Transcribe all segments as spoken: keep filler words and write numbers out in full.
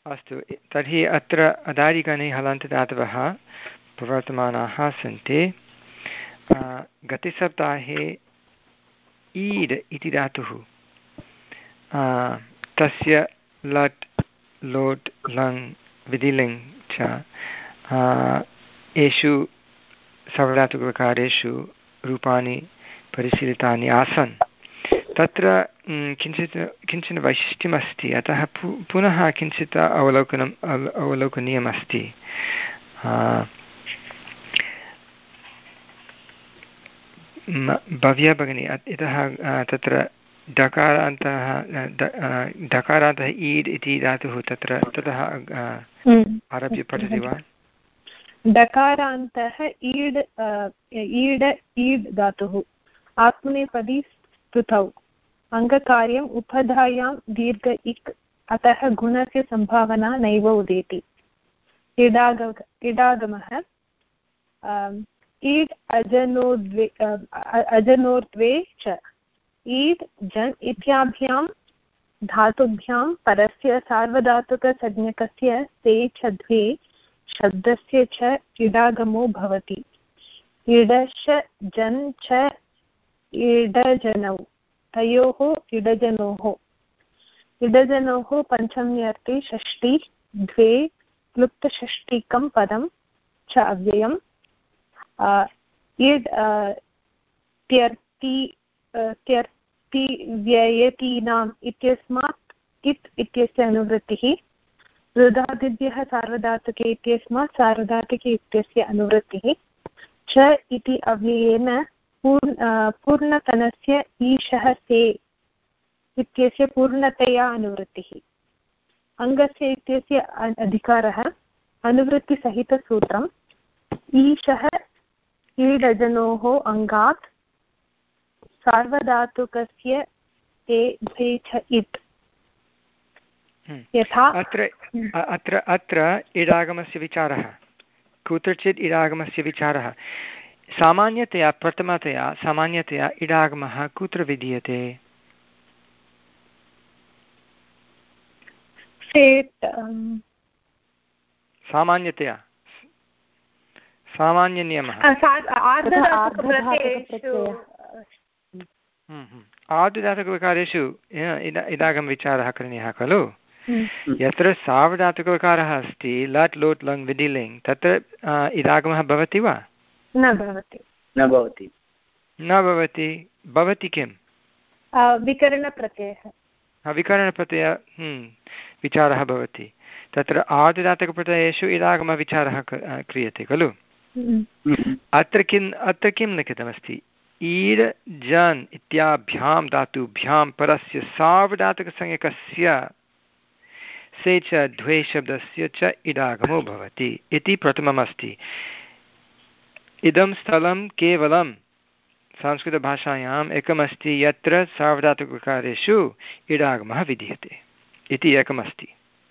अस्तु तर्हि अत्र अदादिगणे हलन्तदातवः प्रवर्तमानाः सन्ति। गतसप्ताहे ईड् इति धातुः तस्य लट् लोट् लङ् विधिलिङ् च एषु सार्वधातुककारेषु रूपाणि परिशीलितानि आसन्। तत्र किञ्चित् किञ्चन वैशिष्ट्यमस्ति, अतः पु पुनः किञ्चित् अवलोकनम् अवलोकनीयमस्ति। भव्या भगिनी इतः तत्र डकारान्तः डकारान्तः ईड् इति धातुः तत्र ततः आरभ्य पठति वा? डकारान्तः ईड् ईड ईड् धातुः आत्मनेपदी स्तुतौ अङ्गकार्यम् उपधायां दीर्घ इक् अतः गुणस्य सम्भावना नैव उदेति। इडाग इडागमः ईड् अजनोर्द्वे अजनोर्द्वे च ईड् जन् इत्याभ्यां धातुभ्यां परस्य सार्वधातुकसंज्ञकस्य ते च द्वे शब्दस्य च इडागमो भवति। इडश जन् च इडजनौ तयोः इडजनोः इडजनोः पञ्चम्यर्थे षष्ठी द्वे क्लुप्तषष्टिकं पदं च अव्ययम् इड् त्यर्ति त्यर्ति व्ययतीनाम् इत्यस्मात् इत् इत्यस्य अनुवृत्तिः रुदादिभ्यः सार्वधातुके इत्यस्मात् सार्वधातुके इत्यस्य अनुवृत्तिः च इति अव्ययेन पूर्ण पूर्णतनस्य ईशः से इत्यस्य पूर्णतया अनुवृत्तिः। अङ्गस्य इत्यस्य अधिकारः अनुवृत्तिसहितसूत्रम् ईशः ईडजनोः अङ्गात् सार्वधातुकस्य ते द्वे च इत्। यथा अत्र अत्र अत्र इडागमस्य विचारः, कुत्रचित् इडागमस्य विचारः सामान्यतया प्रथमतया सामान्यतया इडागमः कुत्र विधीयते? सामान्यतया सामान्यनियमः आर्धधातुकविकारेषु इडागमविचारः करणीयः खलु। यत्र सार्वधातुकविकारः अस्ति लट् लोट् लङ् विधिलिङ् तत्र इडागमः भवति वा? न भवति न भवति न भवति भवति किं? विकरणप्रत्ययः विकरणप्रत्यय विचारः भवति। तत्र आर्धधातुकप्रत्ययेषु इडागमविचारः क्रियते खलु। अत्र किम् अत्र किं लिखितमस्ति? ईड् जन् इत्याभ्यां धातुभ्यां परस्य सार्वधातुकसंज्ञकस्य से च द्वे शब्दस्य च इडागमो भवति इति प्रथममस्ति। इदं स्थलं केवलं संस्कृतभाषायाम् एकमस्ति यत्र सार्वधातुककारेषु इडागमः विधीयते इति एकमस्ति।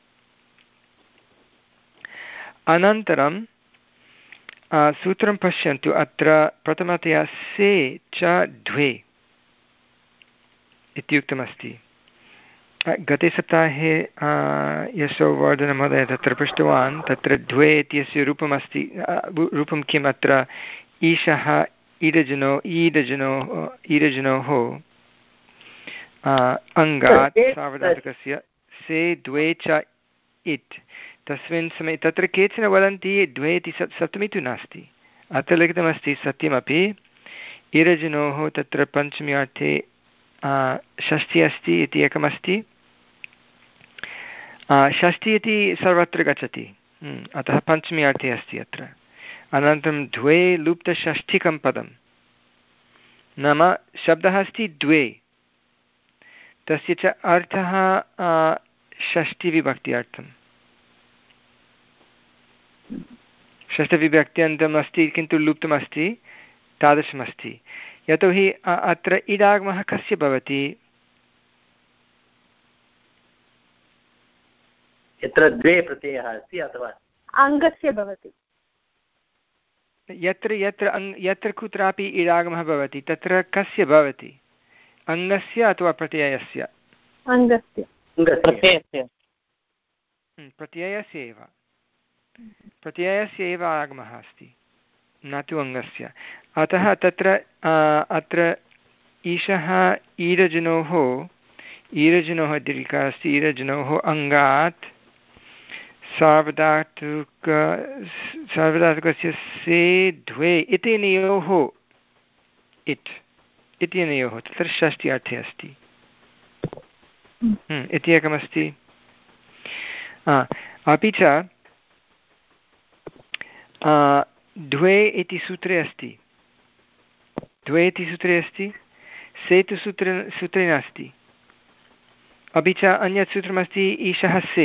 अनन्तरं सूत्रं पश्यन्तु। अत्र प्रथमतया से च द्वे इत्युक्तमस्ति। गते सप्ताहे यशोवर्धनमहोदय तत्र पृष्टवान्, तत्र द्वे इत्यस्य रूपमस्ति। रूपं किम्? अत्र ईशः ईडजनो ईडजनोः ईडजनोः अङ्गात् सार्वधातुकस्य से द्वे च इत्। तस्मिन् समये तत्र केचन वदन्ति द्वे इति सत् सप्तमी तु नास्ति। अत्र लिखितमस्ति सत्यमपि ईडजनोः तत्र पञ्चमी अर्थे षष्ठी अस्ति इति एकमस्ति। षष्ठी इति सर्वत्र गच्छति, अतः पञ्चमी अर्थे अस्ति अत्र। अनन्तरं द्वे लुप्तषष्ठिकं पदं, नाम शब्दः अस्ति द्वे, तस्य च अर्थः षष्ठिविभक्त्यर्थं। षष्ठविभक्त्यन्तम् अस्ति किन्तु लुप्तमस्ति, तादृशमस्ति। यतोहि अत्र इडागमः कस्य भवति? यत्र द्वे प्रत्ययः अस्ति अथवा अङ्गस्य भवति। यत्र यत्र अङ् यत्र कुत्रापि इडागमः भवति तत्र कस्य भवति? अङ्गस्य अथवा प्रत्ययस्य? अङ्गस्य। प्रत्ययस्य। प्रत्ययस्य एव प्रत्ययस्य एव आगमः अस्ति न तु अङ्गस्य। अतः तत्र अत्र ईशः ईरजनोः ईरजनोः दीर्घिका अस्ति ईरजनोः अङ्गात् सार्वधातुक सार्वधातुकस्य से द्वे इत्यनयोः इट् इत्यनयोः तत्र षष्ठी अर्थे अस्ति इति एकमस्ति। अपि च द्वे इति सूत्रे अस्ति द्वे इति सूत्रे अस्ति से तु सूत्रे सूत्रे नास्ति। अपि च अन्यत् सूत्रमस्ति ईशः से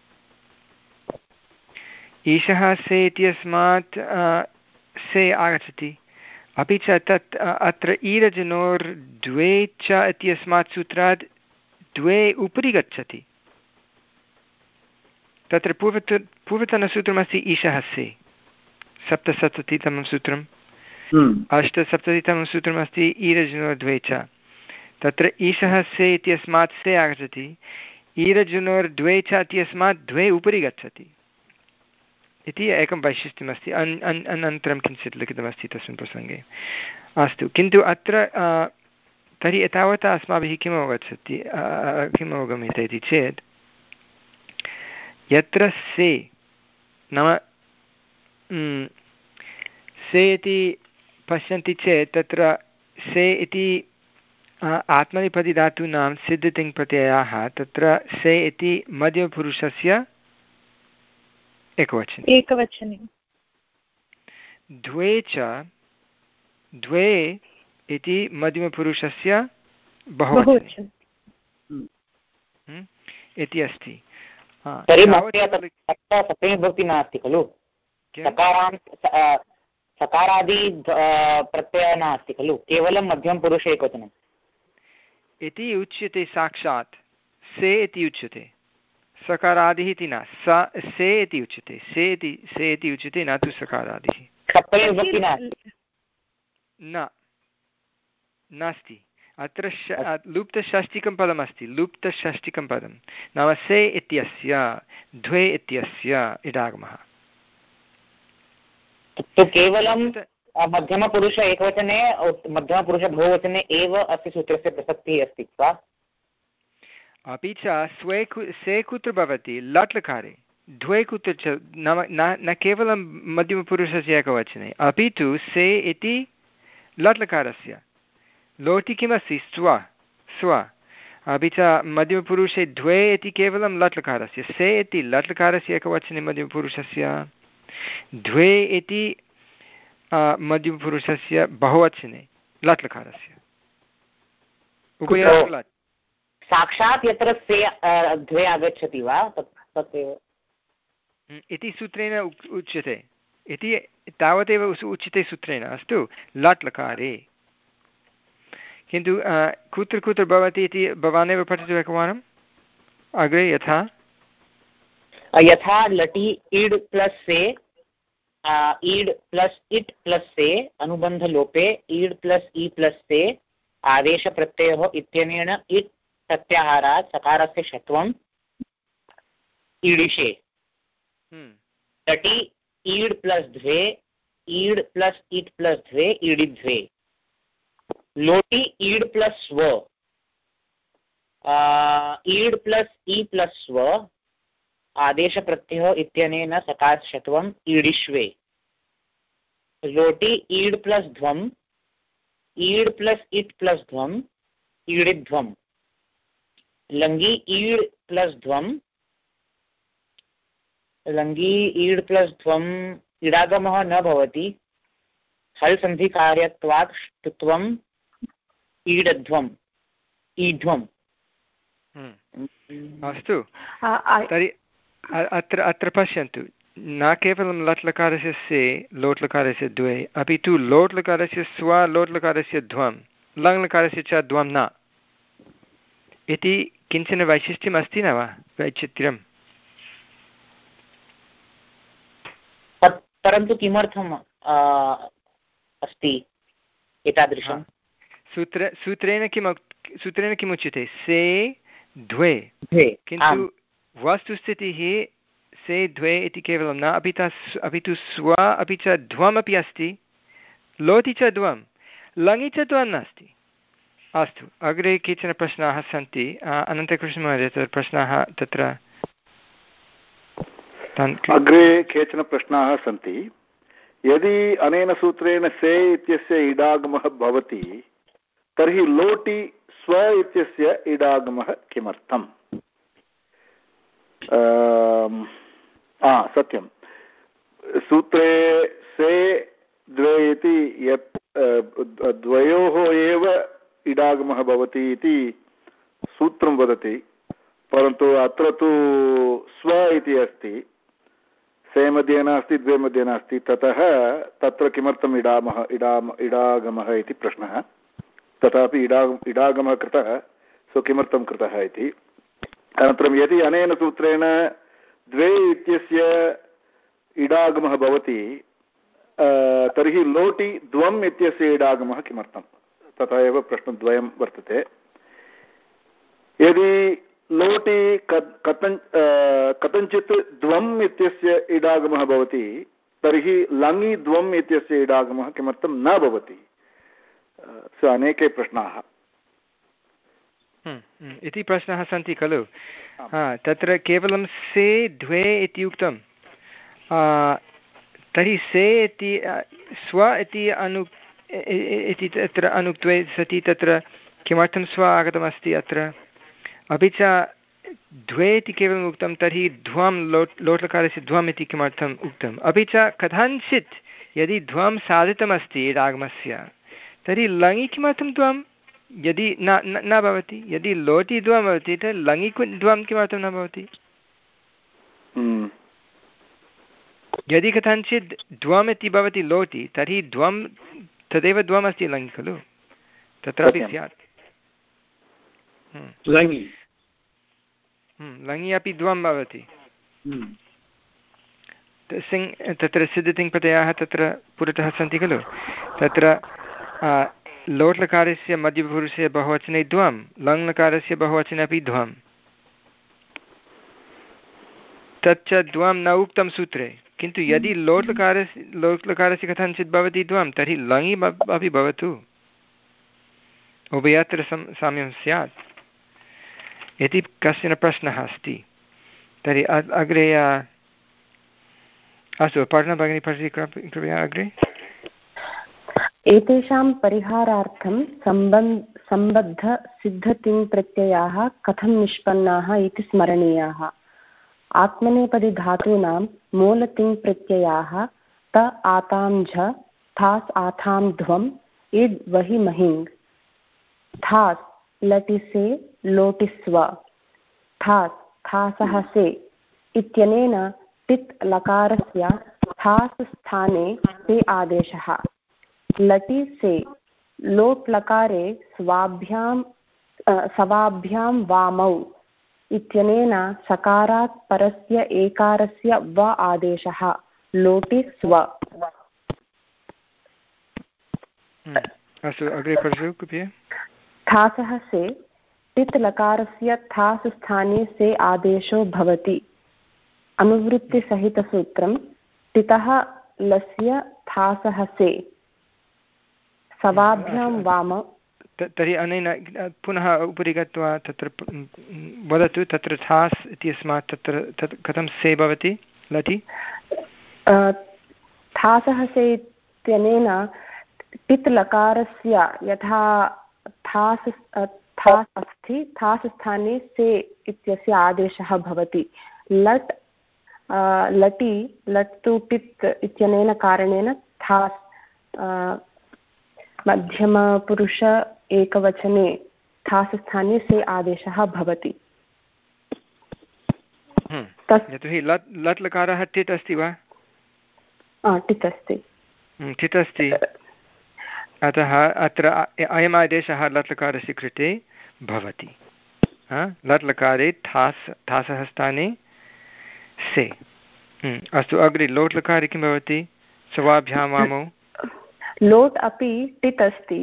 ईशः से इत्यस्मात् से आगच्छति। अपि च तत् अत्र ईरजनोर्द्वे च इत्यस्मात् सूत्रात् द्वे उपरि गच्छति। तत्र पूर्वत पूर्वतनसूत्रमस्ति ईशः से सप्तसप्ततितमं सूत्रम् अष्टसप्ततितमं सूत्रमस्ति ईरजनोर्द्वे च। तत्र ईशः से इत्यस्मात् से आगच्छति ईरजनोर्द्वे च इत्यस्मात् द्वे उपरि गच्छति इति एकं वैशिष्ट्यमस्ति। अन् अन् अनन्तरं किञ्चित् लिखितमस्ति तस्मिन् प्रसङ्गे। अस्तु किन्तु अत्र तर्हि एतावता अस्माभिः किम् अवगच्छति किम् अवगम्यते इति चेत् यत्र से नाम से इति पश्यन्ति चेत् तत्र से इति आत्मनेपदिधातूनां सिद्धतिङ्प्रत्ययाः तत्र से इति मध्यमपुरुषस्य एकवचने एकवचने द्वे च द्वे इति मध्यमपुरुषस्य बहुवचने इति अस्ति। सप्तमीविभक्ति नास्ति खलु सकारादि प्रत्ययः नास्ति खलु केवलं मध्यमपुरुषे एकवचनम् इति उच्यते साक्षात् से इति उच्यते सकारादिः इति न स से इति उच्यते से इति से इति उच्यते न तु सकारादिः न नास्ति। अत्र लुप्तषष्टिकं पदमस्ति लुप्तषष्टिकं पदं नाम से इत्यस्य द्वे इत्यस्य इडागमः तु केवलं मध्यमपुरुष एकवचने मध्यमपुरुष बहुवचने एव अस्य सूत्रस्य प्रसक्तिः अस्ति वा? अपि च स्वे से कुत्र भवति लट् लकारे द्वे कुत्र च नाम न न केवलं मध्यमपुरुषस्य एकवचने अपि तु से इति लट् लकारस्य लोटि किमस्ति स्व स्व अपि च मध्यमपुरुषे द्वे इति केवलं लट् लकारस्य से इति लट् लकारस्य एकवचने मध्यमपुरुषस्य द्वे इति मध्यमपुरुषस्य बहुवचने लट् लकारस्य उभयोः लट् साक्षात् यत्र से द्वे आगच्छति वा तदेव इति सूत्रेण उच्यते इति तावदेव उच्यते सूत्रेण अस्तु लट् लकारे किन्तु कुत्र कुत्र भवति इति भवानेव पठतु एकवारम् अग्रे यथा यथा लटि इड् प्लस् से ईड् प्लस् इट् प्लस् से अनुबन्धलोपे ईड् प्लस् इ प्लस् से आदेशप्रत्ययः इत्यनेन इट् प्रत्याहारात् सकारस्य षत्वम् ईडिशे लटि ईड् प्लस् द्वे ईड् प्लस् इट् प्लस् द्वे ईडिद्वे लोटि ईड् प्लस् स्व ईड् प्लस् इ प्लस् स्व आदेशप्रत्ययः इत्यनेन सकारशत्वम् ईडिष्वे लोटि ईड् प्लस् ध्वम् ईड् प्लस् इट् प्लस् ध्वम् ईडिध्वम् लङ्गि ईड् प्लस् ध्वम् लङ्गि ईड् प्लस् ध्वम् इडागमः न भवति हल् सन्धिकार्यत्वात् ष्टुत्वम् ईडध्वम् ईध्वम्। अस्तु तर्हि अत्र अत्र पश्यन्तु न केवलं लट् लकारस्य से लोट् लकारस्य द्वे अपि तु लोट् लकारस्य स्व लोट् लकारस्य ध्वं लङ् लकारस्य च ध्वं न इति किञ्चन वैशिष्ट्यम् अस्ति न वा वैचित्र्यं परन्तु किमर्थम् अस्ति एतादृशं सूत्र सूत्रेण किम् सूत्रेण किमुच्यते से द्वे किन्तु वस्तुस्थितिः से द्वे इति केवलं न अपि त अपि तु स्व अपि च ध्वमपि अस्ति, लोटि च द्वं, लङि च द्वं नास्ति। अस्तु, अग्रे केचन प्रश्नाः सन्ति। अनन्तकृष्णमहोदय, तत्र प्रश्नाः तत्र अग्रे केचन प्रश्नाः सन्ति। यदि अनेन सूत्रेण से इत्यस्य इडागमः भवति तर्हि लोटि स्व इत्यस्य इडागमः किमर्थम्? सत्यं, सूत्रे से द्वे इति यत् द्वयोः एव इडागमः भवति इति सूत्रं वदति, परन्तु अत्र तु स्व इति अस्ति, से मध्ये नास्ति, द्वे मध्ये नास्ति, ततः तत्र किमर्थम् इडामः इडाम इडागमः इति प्रश्नः। तथापि इडा इडागमः कृतः, सो किमर्थं कृतः इति। अनन्तरं यदि अनेन सूत्रेण द्वे इत्यस्य इडागमः भवति तर्हि लोटि द्वम् इत्यस्य इडागमः किमर्थं, तथा एव प्रश्नद्वयं वर्तते। यदि लोटि कथं कथञ्चित् द्वम् इत्यस्य इडागमः भवति तर्हि लङि द्वम् इत्यस्य इडागमः किमर्थं न भवति? सो अनेके प्रश्नाः इति प्रश्नाः सन्ति खलु। तत्र केवलं से द्वे इति उक्तं, तर्हि से इति स्व इति अनु इति तत्र अनुक्ते सति तत्र किमर्थं स्व आगतमस्ति अत्र? अपि च द्वे इति केवलम् उक्तं, तर्हि ध्वं लोट् लोट्लकारस्य ध्वम् इति किमर्थम् उक्तम्? अपि च कथञ्चित् यदि ध्वं साधितमस्ति इडागमस्य तर्हि लङि किमर्थं द्वं यदि न न भवति? यदि लोटि द्वं भवति तर्हि लङि द्वं किमर्थं न भवति? यदि कथञ्चित् द्वम् इति भवति लोटि तर्हि द्वं तदेव द्वमस्ति लङि खलु, तत्रापि स्यात्। लङि लङि अपि द्वं भवति। सिङ् तत्र सिद्धतिङ्प्रत्ययाः तत्र पुरतः सन्ति खलु। तत्र लोट्लकारस्य मध्यपुरुषे बहुवचने द्वं, लङ्लकारस्य बहुवचने अपि द्वं। तच्च द्वं न उक्तं सूत्रे, किन्तु यदि लोट्लकारस्य लोट्लकारस्य कथञ्चित् भवति द्वं तर्हि लङि अपि भवतु, उभयत्र सं साम्यं स्यात् इति कश्चन प्रश्नः अस्ति। तर्हि अग्रे अस्तु, पठनं भगिनी पठति कृपया अग्रे। एतेषां परिहारार्थं सम्बन्ध सम्बद्धसिद्धतिङ्प्रत्ययाः कथं निष्पन्नाः इति स्मरणीयाः। आत्मनेपदी धातूनां मूलतिङ्प्रत्ययाः त आतां झ थास् आथां ध्वम् इड् वहि महिङ्। थास् लटिसे लोटिस्व, थास् थासः से इत्यनेन टित् लकारस्य थास् स्थाने से आदेशः। लटि से लोट् लकारे स्वाभ्यां सवाभ्यां वामौ इत्यनेन सकारात् परस्य एकारस्य व आदेशः लोटि स्व। अस्तु, अग्रे पठतु कृपया। थासः से टित् लकारस्य थास् स्थाने से आदेशो भवति। अनुवृत्तिसहितसूत्रं टितः लस्य थासः से सवाभ्यां वाम। तर्हि अनेन पुनः उपरि गत्वा तत्र वदतु, तत्र थास् इत्यस्मात् तत्र तत् कथं से भवति लटि? थासः से इत्यनेन टित् लकारस्य यथा थास् थास् अस्ति, थास् स्थाने से इत्यस्य आदेशः भवति। लट् लटि लट् तु टित् इत्यनेन कारणेन थास् मध्यमपुरुष एकवचने थास् स्थाने से आदेशः भवति। यतोहि लट् लट् लकारः टित् अस्ति वा? टित् अस्ति। टित् अस्ति, अतः अत्र अयम् आदेशः लट् लकारस्य कृते भवति। लट् लकारे थास् थासः स्थाने से। अस्तु, अग्रे लोट् लकारे किं भवति? सवाभ्यां वामौ। लोट् अपि टित् अस्ति,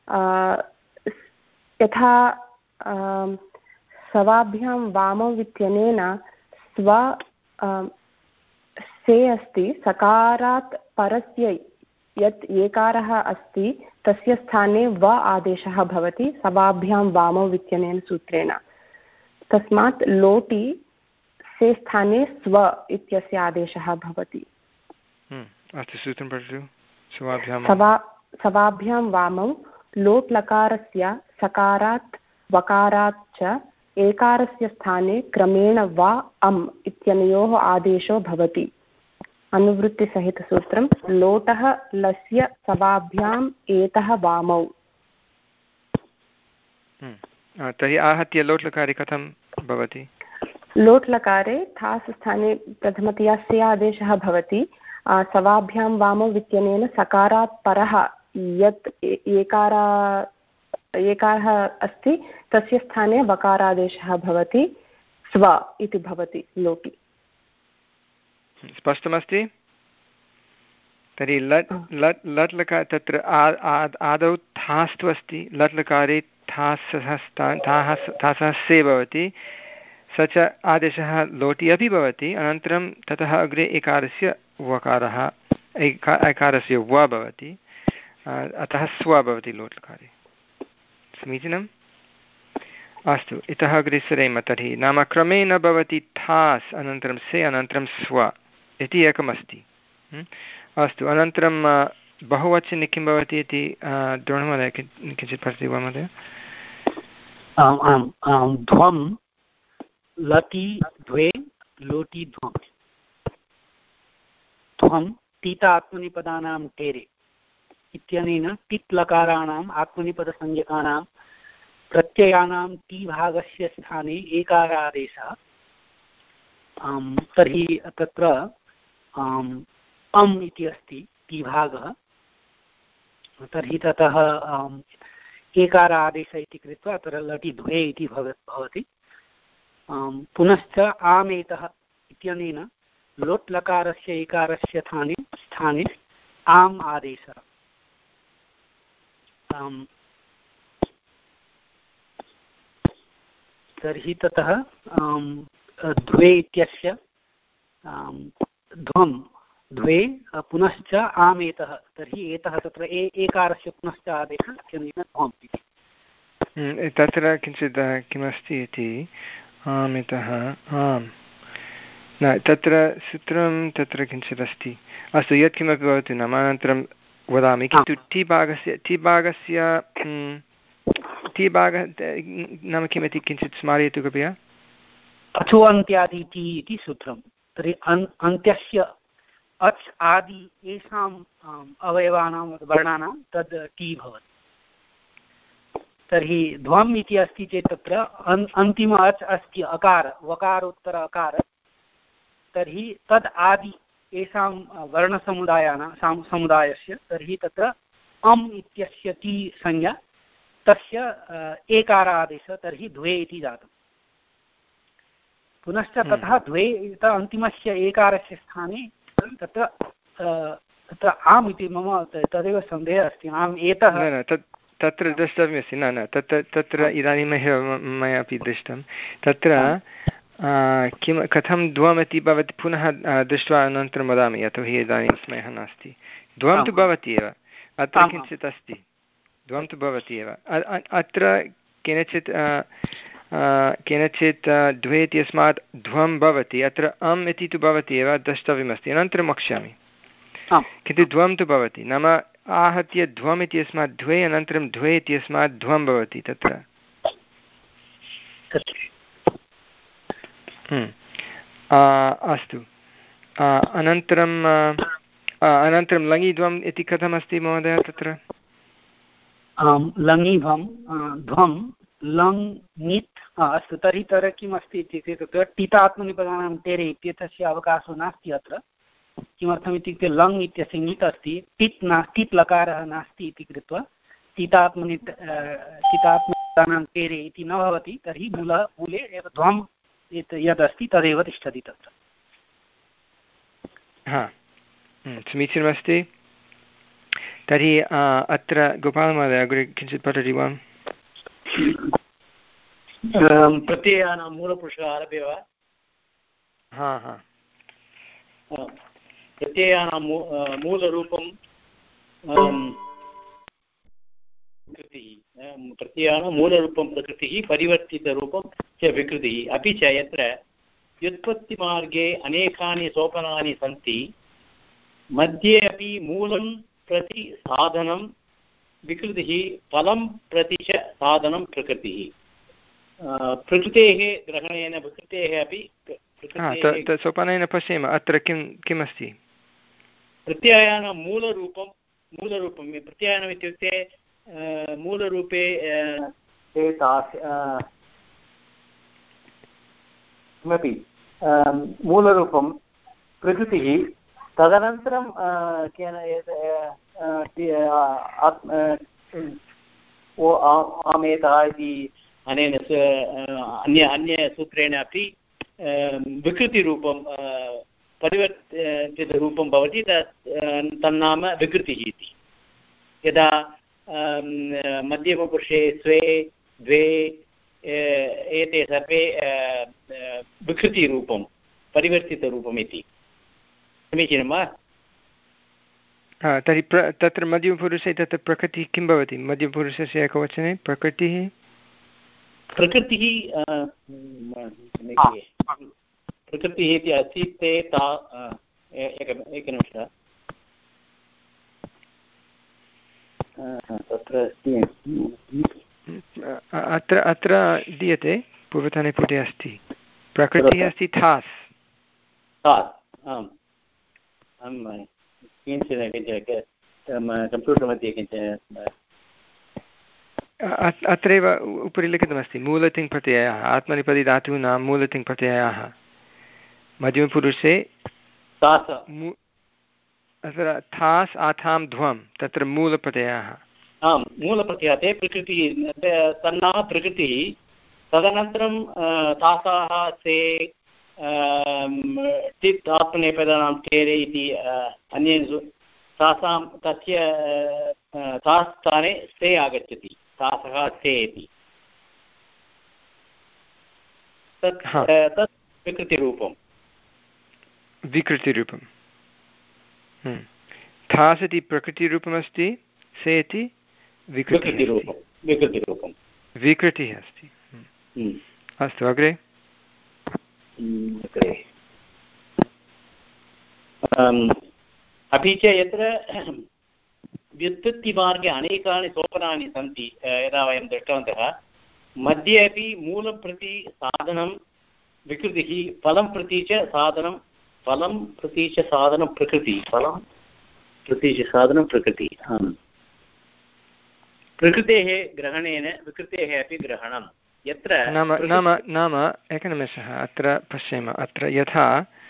यथा सवाभ्यां वामौ इत्यनेन स्व से अस्ति सकारात् परस्य यत् एकारः अस्ति तस्य स्थाने व आदेशः भवति सवाभ्यां वामौ वित्यनेन सूत्रेण। तस्मात् लोटि से स्थाने स्व इत्यस्य आदेशः भवति। अस्तु, सूत्रं पठतु। सवाभ्यां सवा सवाभ्यां वामौ लोट् लकारस्य सकारात् वकारात् च एकारस्य स्थाने क्रमेण वा अम् इत्यनयोः आदेशो भवति। अनुवृत्तिसहितसूत्रं लोटः लस्य सवाभ्याम् एतः वामौ। तर्हि आहत्य लोट् लकारे कथं भवति? लोट् लकारे थास् स्थाने प्रथमतया से आदेशः भवति। सवाभ्यां वामौ वित्यनेन सकारात् परः यत् एकारा एकारः अस्ति तस्य स्थाने वकारादेशः भवति स्व इति भवति लोटि। स्पष्टमस्ति? तर्हि लट् लट् लट् लकार तत्र आदौ थास्तु अस्ति, लट् लकारे थासः थासः से भवति, स च आदेशः लोटि अपि भवति। अनन्तरं ततः अग्रे एकारस्य वकारः एकारस्य व भवति, अतः स्व भवति लोट् लकारे। समीचीनम्? अस्तु, इतः अग्रे सरेम। तर्हि नाम क्रमेण भवति थास् अनन्तरं से अनन्तरं स्व इति एकमस्ति। अस्तु, अनन्तरं बहुवचने किं भवति इति द्रोणमहोदय किञ्चित् पठति वा महोदय? आम् आम् ध्वं लटि द्वे लोटि ध्वं ध्वं टीत आत्मनिपदानां टेरे इत्यनेन टित् लकाराणाम् आत्मनिपदसंज्ञकानां प्रत्ययानां टी भागस्य स्थाने एकारादेशः। तर्हि तत्र अम् इति अस्ति टी भागः, तर्हि ततः एकार आदेशः इति कृत्वा तत्र लटि द्वे इति भवति। पुनश्च आमेतः इत्यनेन लोट् लकारस्य एकारस्य स्थाने स्थाने आम् आदेशः। तर्हि ततः द्वे इत्यस्य ध्वं द्वे पुनश्च आमेतः, तर्हि एतः तत्र ए एकारस्य पुनश्च आदेशः इत्यनेन ध्वम् इति। तत्र किञ्चित् किमस्ति इति आमेतः आम् न तत्र सूत्रं तत्र किञ्चित् अस्ति। अस्तु, यत्किमपि भवतु नाम अनन्तरं वदामि, किन्तु टी भागस्य टी भागस्य टी भागः नाम किमिति किञ्चित् स्मारयतु कृपया। अचो अन्त्यादि टी इति सूत्रं। तर्हि अन् अन्त्यस्य अच् आदि येषाम् अवयवानां वर्णानां तद् टी भवति। तर्हि ध्वम् इति अस्ति चेत् तत्र अन् अन्तिम अच् अस्ति अकार वकारोत्तर अकार, तर्हि तद् आदि येषां वर्णसमुदायानां समुदायस्य, तर्हि तत्र अम् इत्यस्य टी संज्ञा तस्य एकार आदेशः, तर्हि द्वे इति जातम्। पुनश्च ततः द्वे अन्तिमस्य एकारस्य स्थाने तत्र तत्र आम् इति मम तदेव सन्देहः अस्ति। आम् एतः न न तत्र द्रष्टव्यमस्ति। न न तत्र तत्र इदानीमेव मया अपि दृष्टं। तत्र किं कथं द्वम् इति भवति पुनः दृष्ट्वा अनन्तरं वदामि, यतोहि इदानीं समयः नास्ति। द्वं तु भवति एव, अत्र किञ्चित् अस्ति। द्वं तु भवति एव। अत्र केनचित् केनचित् द्वे इत्यस्मात् ध्वं भवति, अत्र अम् इति तु भवति एव, द्रष्टव्यमस्ति। अनन्तरं वक्ष्यामि। किन्तु ध्वं तु भवति, नाम आहत्य ध्वम् इत्यस्मात् द्वे अनन्तरं द्वे इत्यस्मात् ध्वं भवति तत्र। अस्तु, अनन्तरं अनन्तरं लङिध्वम् इति कथमस्ति महोदय तत्र? लङिध्वं ध्वं लङ् नित्। अस्तु, तर्हि तत्र किम् अस्ति इत्युक्ते तत्र टितात्मनिपदानां टेरे इत्येतस्य अवकाशो नास्ति अत्र। किमर्थम् इत्युक्ते लङ् इत्यस्य ङित् अस्ति, टित् ना टित् लकारः नास्ति इति कृत्वा टितात्मनि टितात्मनिपदानां टेरे इति न भवति। तर्हि मूल मूले एव ध्वम् यदस्ति तदेव तिष्ठति तत्र। हा, समीचीनमस्ति। तर्हि अत्र गोपालमहोदय अग्रे किञ्चित् पठति वा? प्रत्ययानां मूलपुरुषः आरभ्य वा? हा हा प्रत्ययानां मूलरूपं प्रकृतिः प्रत्ययानां मूलरूपं प्रकृतिः परिवर्तितरूपं च विकृतिः अपि च यत्र व्युत्पत्तिमार्गे अनेकानि सोपानानि सन्ति मध्ये अपि मूलं प्रति साधनं विकृतिः फलं प्रति च साधनं प्रकृतिः प्रकृतेः ग्रहणेन विकृतेः अपि सोपानेन पश्येम अत्र किं किमस्ति प्रत्ययानां मूलरूपं मूलरूपं प्रत्ययानम् इत्युक्ते मूलरूपे किमपि मूलरूपं प्रकृतिः तदनन्तरं केन आमेतः इति अनेन अन्य अन्यसूत्रेण अपि विकृतिरूपं परिवर्तितरूपं भवति तन्नाम विकृतिः इति यदा मध्यमपुरुषे स्वे द्वे एते सर्वे विकृतिरूपं परिवर्तितरूपम् इति समीचीनं वा तर्हि प्र तत्र मध्यमपुरुषे तत्र प्रकृतिः किं भवति मध्यमपुरुषस्य एकवचने प्रकृतिः प्रकृतिः प्रकृतिः इति अस्ति ते ता एकनिमिषः तत्र अस्ति अत्र अत्र दीयते पूर्वतने पुटे अस्ति प्रकृतिः अस्ति थास् थास् आम् अहं किञ्चित् किञ्चित् कम्प्यूटर् मध्ये किञ्चित् अत्रैव उपरि लिखितमस्ति मूलतिङ् प्रत्ययः आत्मनेपदी धातूनां मूलतिङ् प्रत्ययाः मध्यमपुरुषे अत्र थास् आथां ध्वं तत्र मूलप्रत्ययाः आम् मूलप्रत्ययः ते प्रकृतिः तन्नाम प्रकृतिः तदनन्तरं तासाः ते टित् आत्मनेपदानां टेरे इति अन्ये तासां तस्य तास् स्थाने से आगच्छति तासः से इति तत् तत् विकृतिरूपं विकृतिरूपं थास् इति प्रकृतिरूपमस्ति से इति विकृतिरूपं विकृतिरूपं विकृतिः अस्ति अस्तु अग्रे अपि च यत्र व्युत्पत्तिमार्गे अनेकानि सोपानानि सन्ति यदा वयं दृष्टवन्तः मध्ये अपि मूलं प्रति साधनं विकृतिः फलं प्रति च साधनं फलं प्रति च साधनं प्रकृतिः फलं प्रति च साधनं प्रकृतिः प्रकृतेः ग्रहणेन विकृतेः अपि ग्रहणं यत्र नाम नाम नाम एकनिमेषः अत्र पश्येम अत्र यथा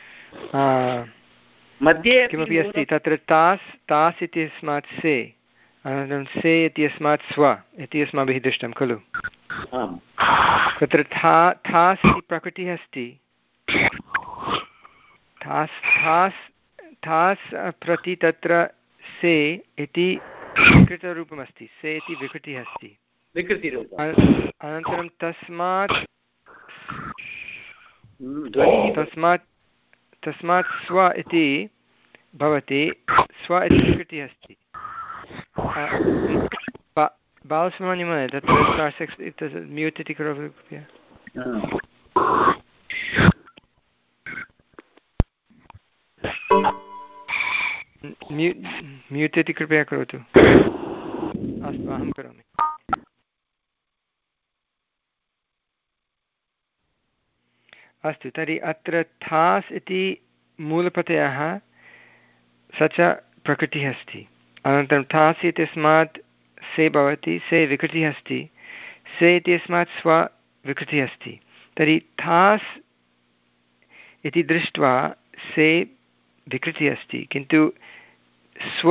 मध्ये किमपि अस्ति तत्र तास् तास् इत्यस्मात् से अनन्तरं से इत्यस्मात् स्व इति अस्माभिः दृष्टं खलु तत्र था थास् इति प्रकृतिः अस्ति थास् थास् थास् प्रति तत्र से इति विकृतरूपमस्ति से इति विकृतिः अस्ति अनन्तरं तस्मात् तस्मात् तस्मात् स्व इति भवति स्व इति विकृतिः अस्ति बालसुब्रह्मण्यमहोदय तत्र स्टार् सिक्स् म्यूट् इति करोतु कृपया म्यूट् इति कृपया करोतु अस्तु अहं करोमि अस्तु तर्हि अत्र थास् इति मूलप्रत्ययः स च प्रकृतिः अस्ति अनन्तरं थास् इत्यस्मात् से भवति से विकृतिः अस्ति से इत्यस्मात् स्व विकृतिः अस्ति तर्हि थास् इति दृष्ट्वा से विकृतिः अस्ति किन्तु स्व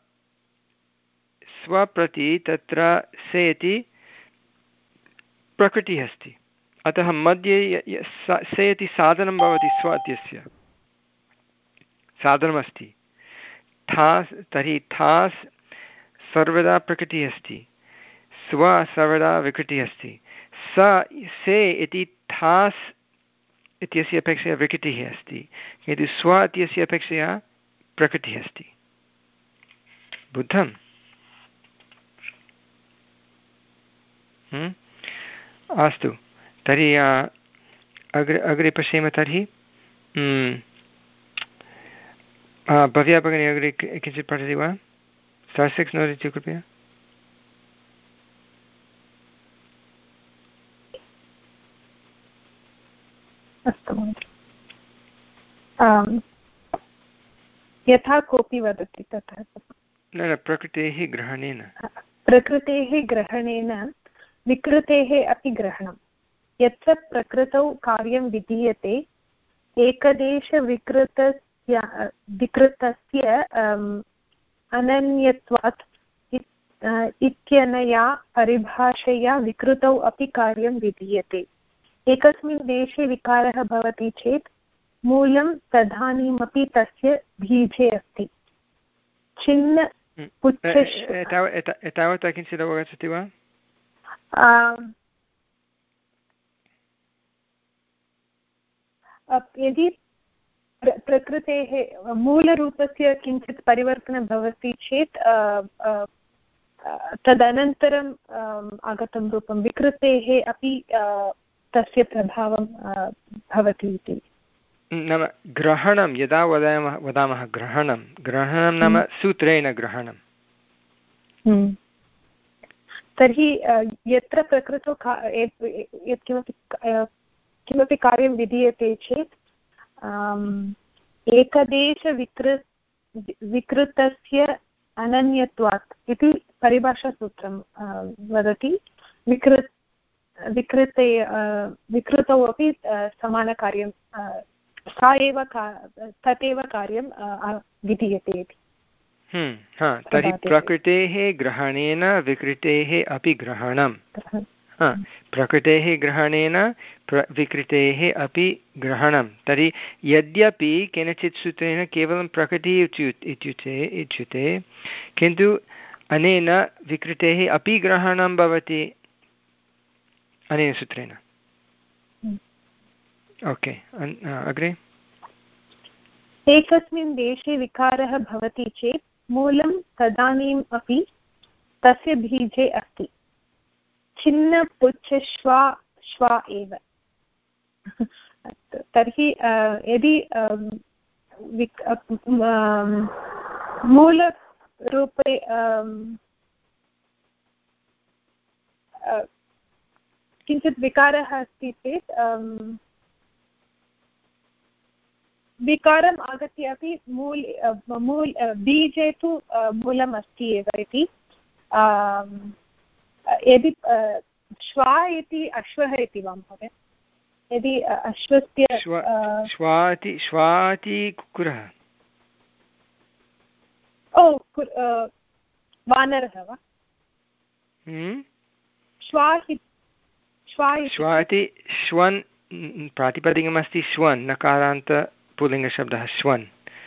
स्वप्रति तत्र से इति प्रकृतिः अस्ति अतः मध्ये से इति साधनं भवति स्व इत्यस्य साधनमस्ति थास् तर्हि थास् सर्वदा प्रकृतिः अस्ति स्व सर्वदा विकृतिः अस्ति स से इति थास् इत्यस्य अपेक्षया विकृतिः अस्ति किन्तु स्व इत्यस्य अपेक्षया प्रकृतिः अस्ति। बुद्धम्? अस्तु, तर्हि अग्रे अग्रे पश्येम। तर्हि भव्या भगिनी अग्रे किञ्चित् पठति वा? स्टार् सिक्स् नोदति कृपया। अस्तु, यथा कोऽपि वदति तथा। न न प्रकृतेः ग्रहणेन प्रकृतेः ग्रहणेन विकृतेः अपि ग्रहणं। यत्र प्रकृतौ कार्यं विधीयते एकदेशविकृतस्य विकृतस्य अनन्यत्वात् इत्यनया परिभाषया विकृतौ अपि कार्यं विधीयते। एकस्मिन् देशे विकारः भवति चेत् मूलं तदानीमपि तस्य बीजे अस्ति। छिन्न एतावता किञ्चित् अवगच्छति वा? यदि प्रकृतेः मूलरूपस्य किञ्चित् परिवर्तनं भवति चेत् तदनन्तरम् आगतं रूपं विकृतेः अपि तस्य प्रभावं भवति इति। नाम ग्रहणं यदा वदामः वदामः ग्रहणं ग्रहणं नाम सूत्रेण ग्रहणं। तर्हि यत्र प्रकृतौ यत्किमपि किमपि कार्यं विधीयते चेत् एकदेशविकृ विकृतस्य अनन्यत्वात् इति परिभाषासूत्रं वदति। विकृ विकृते विकृतौ अपि समानकार्यं सा एव तदेव कार्यं विधीयते इति। तर्हि प्रकृतेः ग्रहणेन विकृतेः अपि ग्रहणं। प्रकृतेः ग्रहणेन प्र विकृतेः अपि ग्रहणं। तर्हि यद्यपि केनचित् सूत्रेण केवलं प्रकृतिः इत्युच्यते इत्युक्ते किन्तु अनेन विकृतेः अपि ग्रहणं भवति अनेन सूत्रेण। ओके, अग्रे। एकस्मिन् देशे विकारः भवति चेत् मूलं तदानीम् अपि तस्य बीजे अस्ति। छिन्न पुच्छ श्वा श्वा एव। तर्हि यदि मूलरूपे किञ्चित् विकारः अस्ति चेत् विकारम् आगत्य अपि मूल मूल बीजे तु मूलम् अस्ति एव इति। यदि श्वा इति अश्वः इति वा महोदय? यदि अश्वस्य श्वाति श्वाति कुक्कुरः। ओ वानरः वा? श्वा श्वाति श्वन् प्रातिपदिकमस्ति श्वन् नकारान्त पुल्लिङ्गशब्दः श्वन्।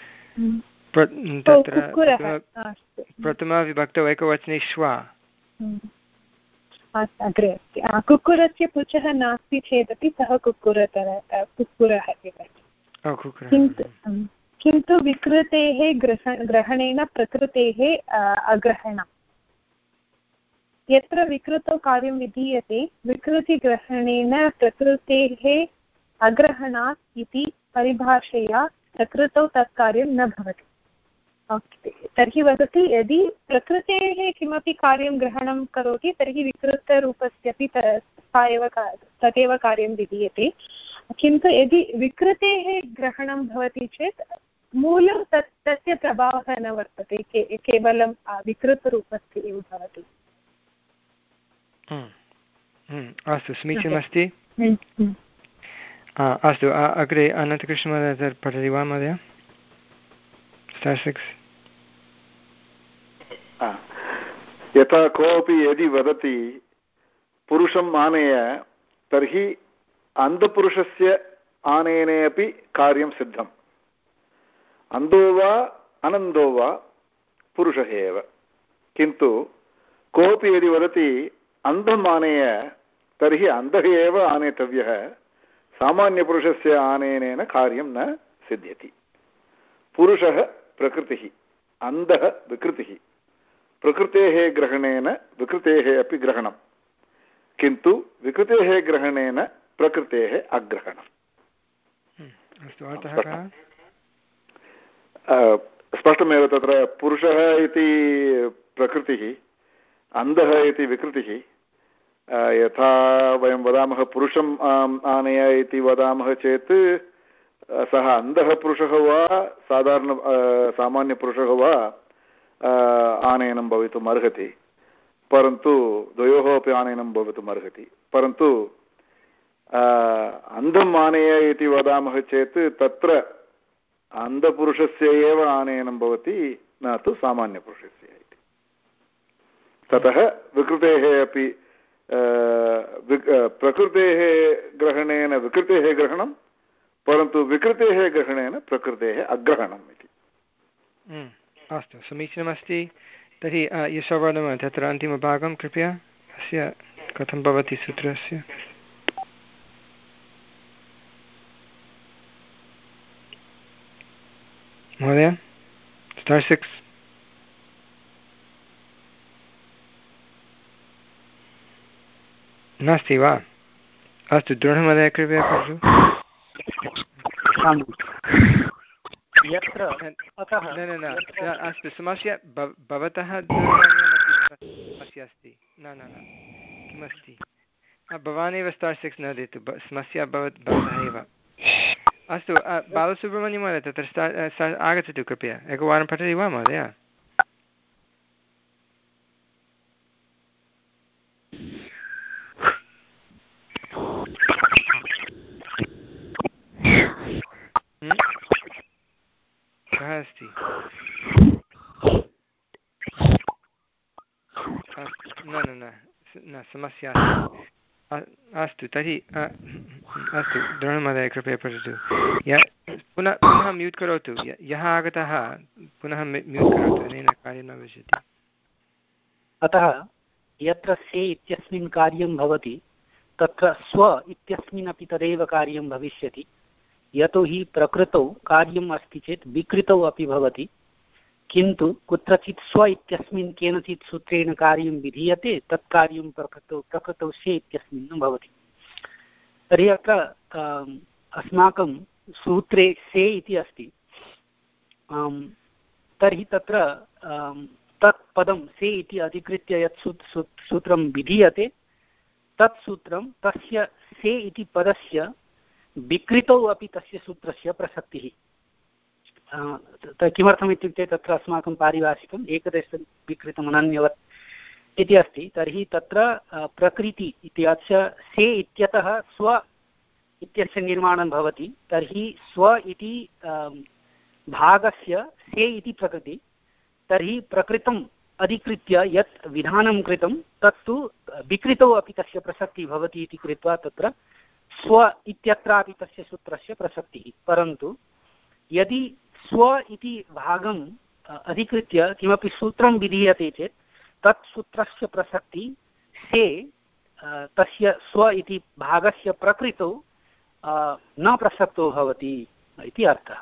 तत्र प्रथमविभक्तौ एकवचने श्वा। अग्रे अस्ति कुक्कुरस्य पुच्छः नास्ति चेदपि सः कुक्कुरतर कुक्कुरः एव। किन्तु किन्तु विकृतेः ग्रहणेन प्रकृतेः अग्रहणम्। यत्र विकृतौ कार्यं विधीयते विकृतिग्रहणेन प्रकृतेः अग्रहणात् इति परिभाषया प्रकृतौ तत् कार्यं न भवति। तर्हि वदति यदि प्रकृतेः किमपि कार्यं ग्रहणं करोति तर्हि विकृतरूपस्यपि सा एव तदेव कार्यं विधीयते। किन्तु यदि विकृतेः ग्रहणं भवति चेत् मूलं तत् तस्य प्रभावः न वर्तते, के केवलं विकृतरूपस्य एव भवति। अस्तु, समीचीनमस्ति। अस्तु, अग्रे अनन्तकृष्णमहोदय पठति वा महोदय? यथा कोऽपि यदि वदति पुरुषम् आनय तर्हि अन्धपुरुषस्य आनयने अपि कार्यं सिद्धम्। अन्धो वा अनन्दो वा पुरुषः एव। किन्तु कोऽपि यदि वदति अन्धम् आनय तर्हि अन्धः एव आनेतव्यः, सामान्यपुरुषस्य आनयनेन कार्यं न सिद्ध्यति। पुरुषः प्रकृतिः अन्धः विकृतिः प्रकृतेः ग्रहणेन विकृतेः अपि ग्रहणं किन्तु विकृतेः ग्रहणेन प्रकृतेः अग्रहणम्। स्पष्टमेव तत्र पुरुषः इति प्रकृतिः अन्धः इति विकृतिः। यथा वयं वदामः पुरुषम् आनय इति वदामः चेत् सः अन्धः पुरुषः वा साधारण सामान्यपुरुषः वा आनयनं भवितुम् अर्हति परन्तु द्वयोः अपि आनयनं भवितुम् अर्हति परन्तु अन्धम् आनय इति वदामः चेत् तत्र अन्धपुरुषस्य एव आनयनं भवति न तु सामान्यपुरुषस्य इति। ततः विकृतेः अपि प्रकृतेः ग्रहणेन विकृतेः ग्रहणं परन्तु विकृतेः ग्रहणेन प्रकृतेः अग्रहणम् इति। अस्तु समीचीनमस्ति। तर्हि यशोवर्णः तत्र अन्तिमभागं कृपया अस्य कथं भवति सूत्रस्य। महोदय स्टार् सिक्स् नास्ति वा? अस्तु दृढमहोदय कृपया पठतु। न न न अस्तु समस्या भवतः समस्या अस्ति। न न न किमस्ति भवान् एव स्टार् सिक्स् न ददातु समस्या भवतः एव। अस्तु बालसुब्रह्मण्यं महोदय तत्र आगच्छतु कृपया एकवारं पठति वा महोदय? कः अस्ति? न न न न समस्या अस्तु तर्हि अस्तु द्रोणमहोदय कृपया पठतु। य पुनः पुनः म्यूट् करोतु यः आगतः पुनः म्यूट् करोतु अनेन कार्यं न भविष्यति। अतः यत्र से इत्यस्मिन् कार्यं भवति तत्र स्व इत्यस्मिन् अपि तदेव कार्यं भविष्यति यतोहि प्रकृतौ कार्यम् अस्ति चेत् विकृतौ अपि भवति किन्तु कुत्रचित् स्व इत्यस्मिन् केनचित् सूत्रेण कार्यं विधीयते तत् कार्यं प्रकृतौ प्रकृतौ से इत्यस्मिन् न भवति। तर्हि अत्र अस्माकं सूत्रे से इति अस्ति तर्हि तत्र तत् पदं से इति अधिकृत्य यत् सूत्रं विधीयते तत् सूत्रं तस्य से इति पदस्य विकृतौ अपि तस्य सूत्रस्य प्रसक्तिः। किमर्थम् इत्युक्ते तत्र अस्माकं पारिभाषिकम् एकदेशं विकृतम् अनन्यवत् इति अस्ति। तर्हि तत्र प्रकृति इत्यस्य से इत्यतः स्व इत्यस्य निर्माणं भवति। तर्हि स्व इति भागस्य से इति प्रकृति तर्हि प्रकृतम् अधिकृत्य यत् विधानं कृतं तत्तु विकृतौ अपि तस्य प्रसक्तिः भवति इति कृत्वा तत्र स्व इत्यत्रापि तस्य सूत्रस्य प्रसक्तिः। परन्तु यदि स्व इति भागम् अधिकृत्य किमपि सूत्रं विधीयते चेत् तत् सूत्रस्य प्रसक्तिः से तस्य स्व इति भागस्य प्रकृतौ न प्रसक्तो भवति इति अर्थः।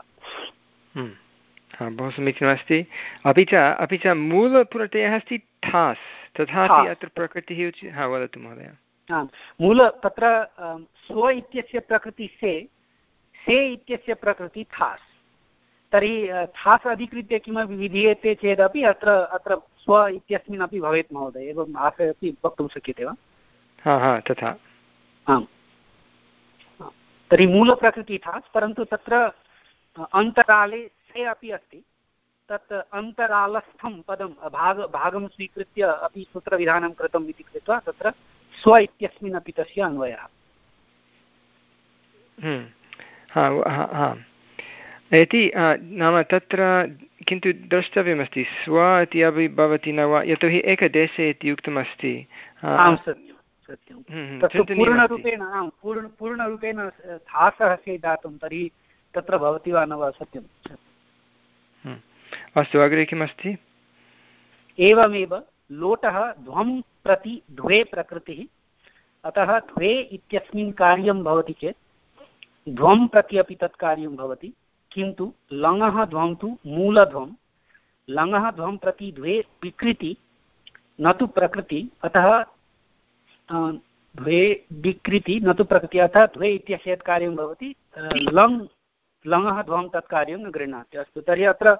बहु समीचीनमस्ति। अपि च अपि च मूलप्रत्ययः अस्ति ठास् तथापि अत्र प्रकृतिः उच्यते। हा वदतु महोदय। मूल तत्र स्व इत्यस्य प्रकृति से से इत्यस्य प्रकृति थास् तर्हि थास् अधिकृत्य किमपि विधीयते चेदपि अत्र अत्र स्व इत्यस्मिन् अपि भवेत् महोदय एवम् आशय अपि वक्तुं शक्यते वा? हा हा तथा आम्। तर्हि मूलप्रकृति थास् परन्तु तत्र अन्तराले से अपि अस्ति तत् अन्तरालस्थं पदं भाग भागं स्वीकृत्य अपि सूत्रविधानं कृतम् इति कृत्वा तत्र स्व इत्यस्मिन् अपि तस्य अन्वयः। इति नाम तत्र किन्तु द्रष्टव्यमस्ति स्व इति अपि भवति न वा यतोहि एकदेशे इति उक्तमस्ति। आं सत्यं सत्यं पूर्णरूपेण आं पूर्ण पूर्णरूपेण हासः से दातुं तर्हि तत्र भवति वा न वा सत्यं। अस्तु अग्रे किमस्ति? एवमेव लोटः ध्वं प्रति ध्वे प्रकृतिः अतः ध्वे इत्यस्मिन् कार्यं भवति चेत् ध्वं प्रति अपि तत् कार्यं भवति किन्तु लङः ध्वं तु मूलध्वं लङः ध्वं प्रति द्वे विकृति न तु प्रकृति अतः द्वे विकृति न तु प्रकृति अतः द्वे इत्यस्य यत् कार्यं भवति लङ् लङः ध्वं तत् कार्यं न गृह्णाति। अस्तु तर्हि अत्र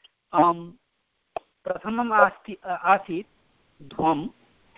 प्रथमम् अस्ति आसीत् ध्वं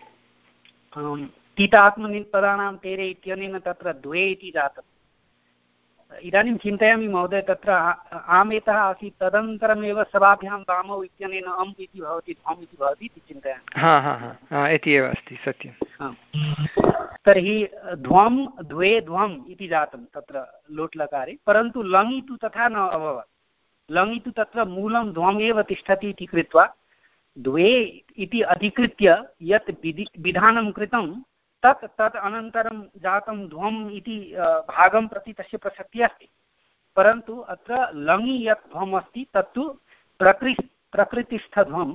टीटात्मनिपदानां तेरे इत्यनेन तत्र द्वे इति जातम्। इदानीं चिन्तयामि महोदय तत्र आमेतः आसीत् तदनन्तरमेव सभाभ्यां वामौ इत्यनेन अम् इति भवति ध्वम् इति भवति इति चिन्तयामि। हा हा हा इति एव अस्ति सत्यं। तर्हि ध्वं द्वे ध्वम् इति जातं तत्र लोट्लकारे, परन्तु लङि तु तथा न अभवत्। लङि तु तत्र मूलं ध्वम् एव तिष्ठति इति कृत्वा द्वे इति अधिकृत्य यत् विधि विधानं कृतं तत् तत् अनन्तरं जातं ध्वम् इति भागं प्रति तस्य प्रसक्तिः अस्ति, परन्तु अत्र लङि यत् ध्वम् अस्ति तत्तु प्रकृ प्रकृतिस्थध्वं।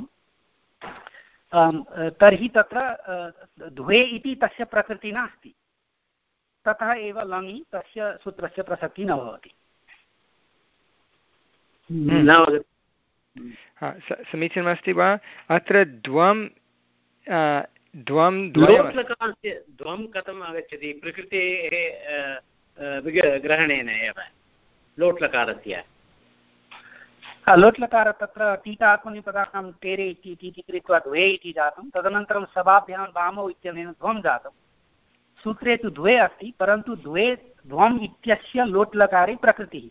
तर्हि तत्र द्वे इति तस्य प्रकृतिः नास्ति, ततः एव लङि तस्य सूत्रस्य प्रसक्तिः न भवति। समीचीनमस्ति वा? अत्र द्वं द्वं लोट्लकारस्य द्वं कथम् आगच्छति? प्रकृतेः ग्रहणेन एव लोट्लकारस्य। लोट्लकार तत्र टीटात्मनिपदानां तेरे इति कृत्वा द्वे इति जातं, तदनन्तरं सभाभ्यां वामौ इत्यनेन ध्वं जातं। सूत्रे तु द्वे अस्ति, परन्तु द्वे ध्वम् इत्यस्य लोट्लकारे प्रकृतिः,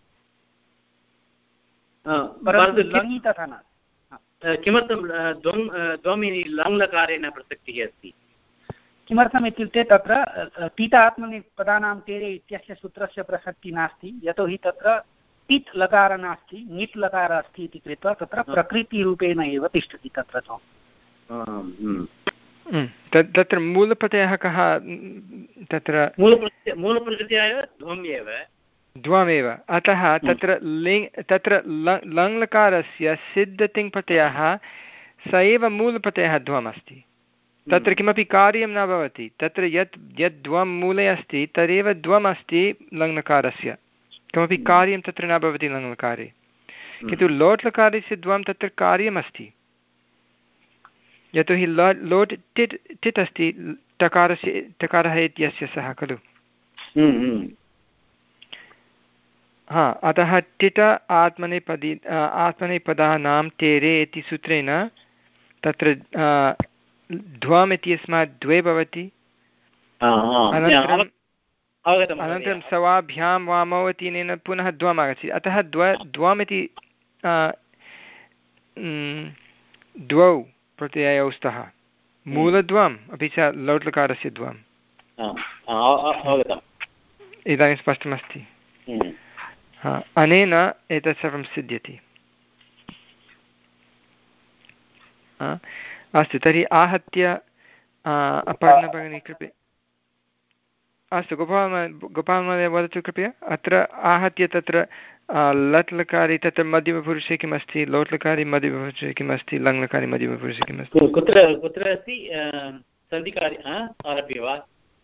परन्तु लङि तथा न। किमर्थं द्वं द्वम् इति लङ्लकारेण प्रसक्तिः अस्ति? किमर्थम् इत्युक्ते तत्र टीटात्मनिपदानां तेरे इत्यस्य सूत्रस्य प्रसक्तिः नास्ति, यतोहि तत्र टित् लकार नास्ति, निट् लकार अस्ति इति कृत्वा तत्र प्रकृतिरूपेण एव तिष्ठति तत्र ध्वम्। तत्र मूलप्रत्ययः कः? तत्र मूलप्रकृत्या एव ध्वम् एव द्वमेव, अतः तत्र लिङ् तत्र लङ्लकारस्य सिद्धतिङ्प्रत्ययः स एव मूलप्रत्ययः द्वम् अस्ति। तत्र किमपि कार्यं न भवति, तत्र यत् यद् द्वं मूले अस्ति तदेव द्वम् अस्ति लङ्लकारस्य, किमपि कार्यं तत्र न भवति लङ्लकारे। किन्तु लोट्लकारस्य द्वं तत्र कार्यमस्ति, यतोहि ल लोट् टिट् टिट् अस्ति टकारस्य टकारः इत्यस्य सः खलु। हा, अतः टिट आत्मनेपदी आत्मनेपदानां तेरे इति सूत्रेण तत्र ध्वम् इत्यस्मात् द्वे भवति, अनन्तरं अनन्तरं सवाभ्यां वामौ इत्यनेन पुनः द्वम् आगच्छति, अतः द्व द्वम् इति द्वौ प्रत्ययौ स्तः, मूलद्वम् अपि च लौट्लकारस्य द्वम्। इदानीं स्पष्टमस्ति। अनेन एतत् सर्वं सिद्ध्यति। अस्तु, तर्हि आहत्य अपर्णभगिनी कृपया। अस्तु, गोपाल गोपालमहोदय वदतु कृपया। अत्र आहत्य तत्र लट् लकारि तत्र मध्यमपुरुषे किमस्ति, लोट् लकारि मध्यमपुरुषे किमस्ति, लङ् लकारि मध्यमपुरुषे किमस्ति? कुत्र कुत्र अस्ति सन्धिकार्य आरभ्य वा?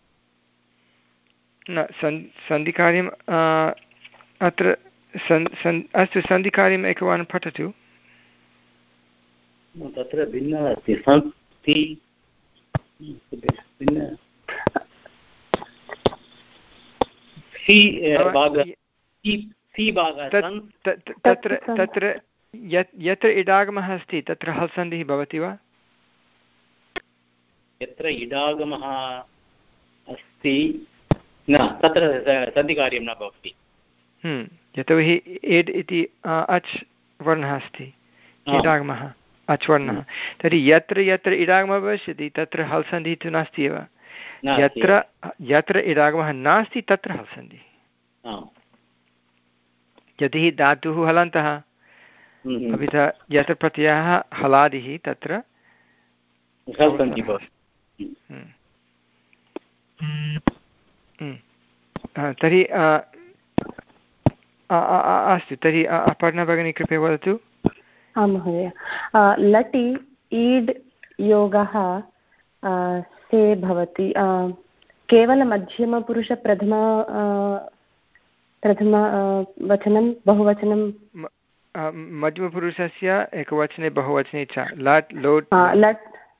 न सन्धिकार्यं अत्र सन् सन् अस्तु, सन्धिकार्यम् एकवारं पठतु। तत्र भिन्नः अस्ति, सन्धि भिन्न तत्र तत्र यत् यत्र इडागमः अस्ति तत्र हल्सन्धिः भवति वा? यत्र इडागमः अस्ति न तत्र सन्धिकार्यं न भवति। यतोहि एड् इति अच् वर्णः अस्ति, इडागमः अच् वर्णः, तर्हि यत्र यत्र इडागमः भविष्यति तत्र हल्सन्धिः तु नास्ति एव, यत्र यत्र इडागमः नास्ति तत्र हल्सन्धिः। यदि धातुः हलन्तः अपि च यत्र प्रत्ययः हलादिः तत्र तर्हि अस्तु, तर्हि अपर्णा भगिनी कृपया वदतु। आं महोदय, लटि ईड् योगः से भवति, केवलं मध्यमपुरुषप्रथमा प्रथम वचनं बहुवचनं मध्यमपुरुषस्य एकवचने बहुवचने च लट् लोट् लट्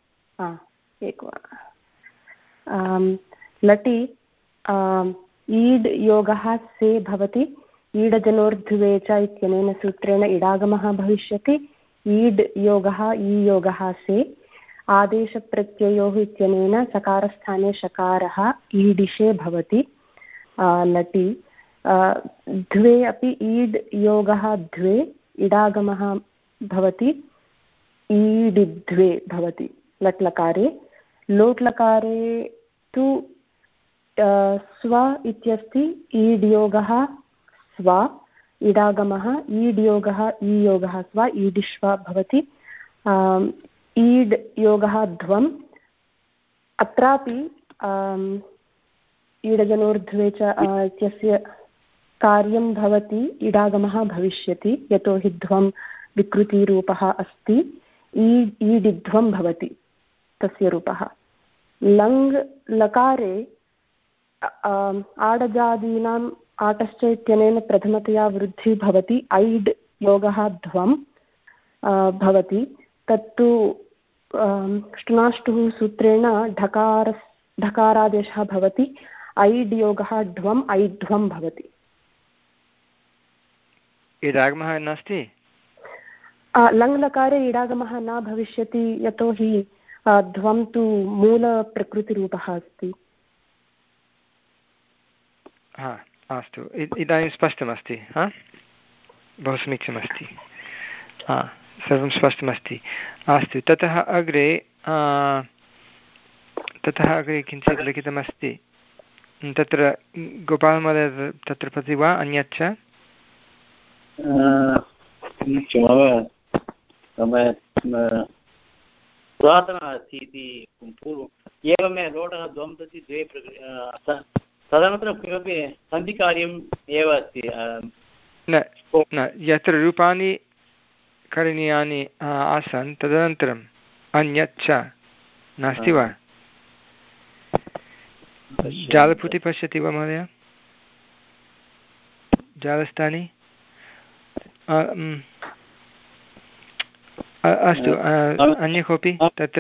लटि ईड् योगः से भवति ईडजनोर्ध्वे च इत्यनेन सूत्रेण इडागमः भविष्यति ईड् योगः ई योगः से आदेशप्रत्ययोः इत्यनेन सकारस्थाने शकारः ईडिशे भवति लटि द्वे अपि ईड् योगः द्वे इडागमः भवति ईडिद्वे भवति लट् लकारे लोट् लकारे तु स्व इत्यस्ति ईड् योगः स्व इडागमः ईड् योगः ई योगः स्व ईडिष्व भवति ईड् योगः ध्वम् अत्रापि ईडजनोर्ध्वे च इत्यस्य कार्यं भवति इडागमः भविष्यति यतोहि ध्वं विकृतिरूपः अस्ति ई ईडिध्वं भवति तस्य रूपः लङ् लकारे आडजादीनाम् आटश्च इत्यनेन प्रथमतया वृद्धिः भवति ऐड् योगः ध्वं भवति तत्तु ष्टुनाष्टुः सूत्रेण ढकार ढकारादेशः भवति ऐड् योगः ढ्वम् ऐड्ध्वं भवति इडागमः नास्ति लङ् लकारे इडागमः न भविष्यति यतोहि ध्वं तु मूलप्रकृतिरूपः अस्ति हा अस्तु इदानीं स्पष्टमस्ति हा बहु समीचीनमस्ति हा सर्वं स्पष्टमस्ति अस्तु ततः अग्रे ततः अग्रे किञ्चित् लिखितमस्ति तत्र गोपालमहोदय तत्र प्रति वा अन्यच्च पुरातनः अस्ति इति पूर्वम् एवमेव लोटः द्वं प्रति द्वे तदनन्तरं किमपि सन्धिकार्यम् एव अस्ति न न यत्र रूपाणि करणीयानि आसन् तदनन्तरम् अन्यच्च नास्ति वा जालपुटि पश्यति वा महोदय जालस्थाने अस्तु अन्य कोऽपि तत्र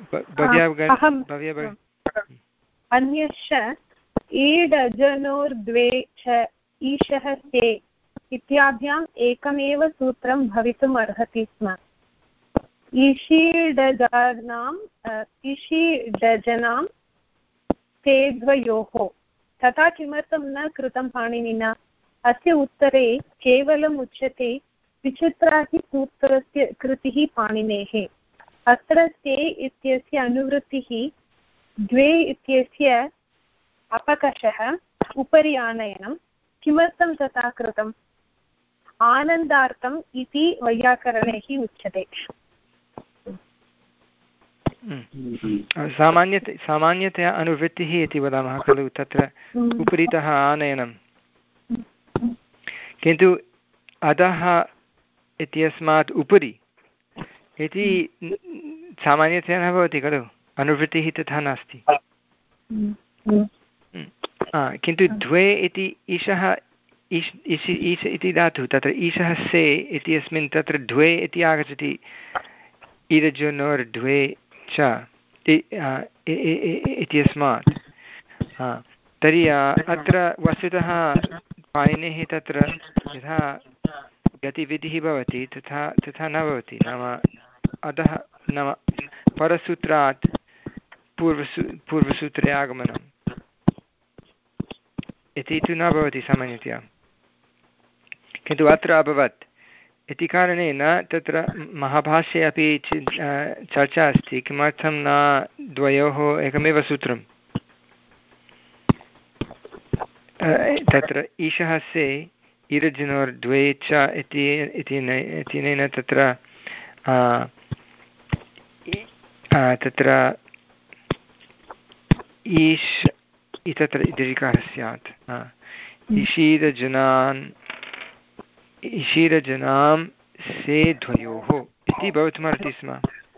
अन्यश्च ईडजनोर्द्वे च ईशः से इत्याभ्याम् एकमेव सूत्रं भवितुम् अर्हति स्म ईषीडजानाम् ईषीडजनां ते द्वयोः तथा किमर्थं न कृतं पाणिनिना अस्य उत्तरे केवलम् उच्यते विचित्रा हि सूत्रस्य कृतिः पाणिनेः अत्र ते इत्यस्य अनुवृत्तिः द्वे इत्यस्य अपकषः उपरि आनयनं किमर्थं तथा कृतम् आनन्दार्थम् इति वैयाकरणैः उच्यते सामान्यत सामान्यतया अनुवृत्तिः इति वदामः खलु तत्र उपरितः आनयनं किन्तु अधः इत्यस्मात् उपरि इति सामान्यतया न भवति खलु अनुवृत्तिः तथा नास्ति किन्तु द्वे इति ईशः ईश् ईश ईश इति धातुः तत्र ईशः से इत्यस्मिन् तत्र द्वे इति आगच्छति इरजनोर्द्वे च इत्यस्मात् तर्हि अत्र वस्तुतः पाणिनेः तत्र यथा गतिविधिः भवति तथा तथा न भवति नाम अतः नाम परसूत्रात् पूर्वसू पूर्वसूत्रे आगमनम् इति तु न भवति सामान्यतया किन्तु अत्र अभवत् इति कारणेन तत्र महाभाष्ये अपि चर्चा अस्ति किमर्थं न द्वयोः एकमेव सूत्रं तत्र ईशः से इरजनोर्द्वे च इत्यनेन तत्र तत्र ईश् तत्र दीर्घकारः स्यात् ईशीरजनान् ईशीरजनां से द्वयोः इति भवितुमर्हति स्म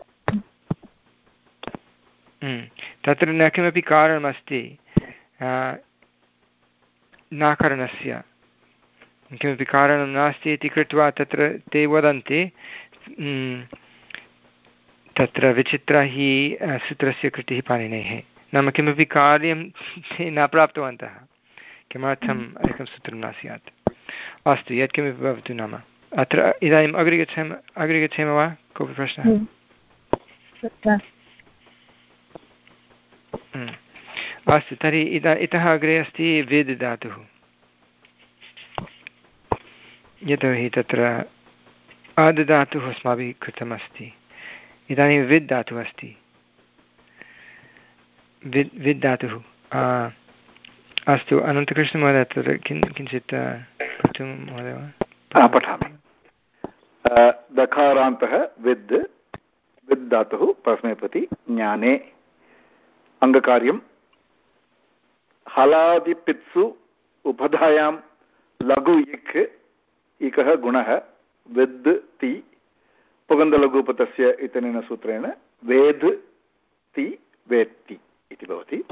तत्र न किमपि कारणमस्ति नाकरणस्य किमपि कारणं नास्ति इति कृत्वा तत्र ते वदन्ति तत्र विचित्रा हि सूत्रस्य कृतिः पाणिनेः, नाम किमपि कार्यं ते न प्राप्तवन्तः, किमर्थम् एकं सूत्रं न स्यात्। अस्तु, यत्किमपि भवतु, नाम अत्र इदानीम् अग्रे गच्छामः अग्रे गच्छेम वा? कोऽपि प्रश्नः? अस्तु, तर्हि इदा इतः अग्रे अस्ति विद् धातुः। यतोहि तत्र अद् धातुः अस्माभिः कृतमस्ति, इदानीं विद् धातुः अस्ति। विद् विद् धातुः अस्तु, अनन्तकृष्णमहोदय तत्र किं किञ्चित् पठितुं महोदय वा? पठामि। दकारान्तः विद्, विद् धातुः परस्मैपदी ज्ञाने अङ्गकार्यं हलादिपित्सु उपधायां लघु इक् इकः गुणः विद् ति पुगन्धलघुपतस्य इत्यनेन सूत्रेण वेद् ति वेत्ति इति भवति।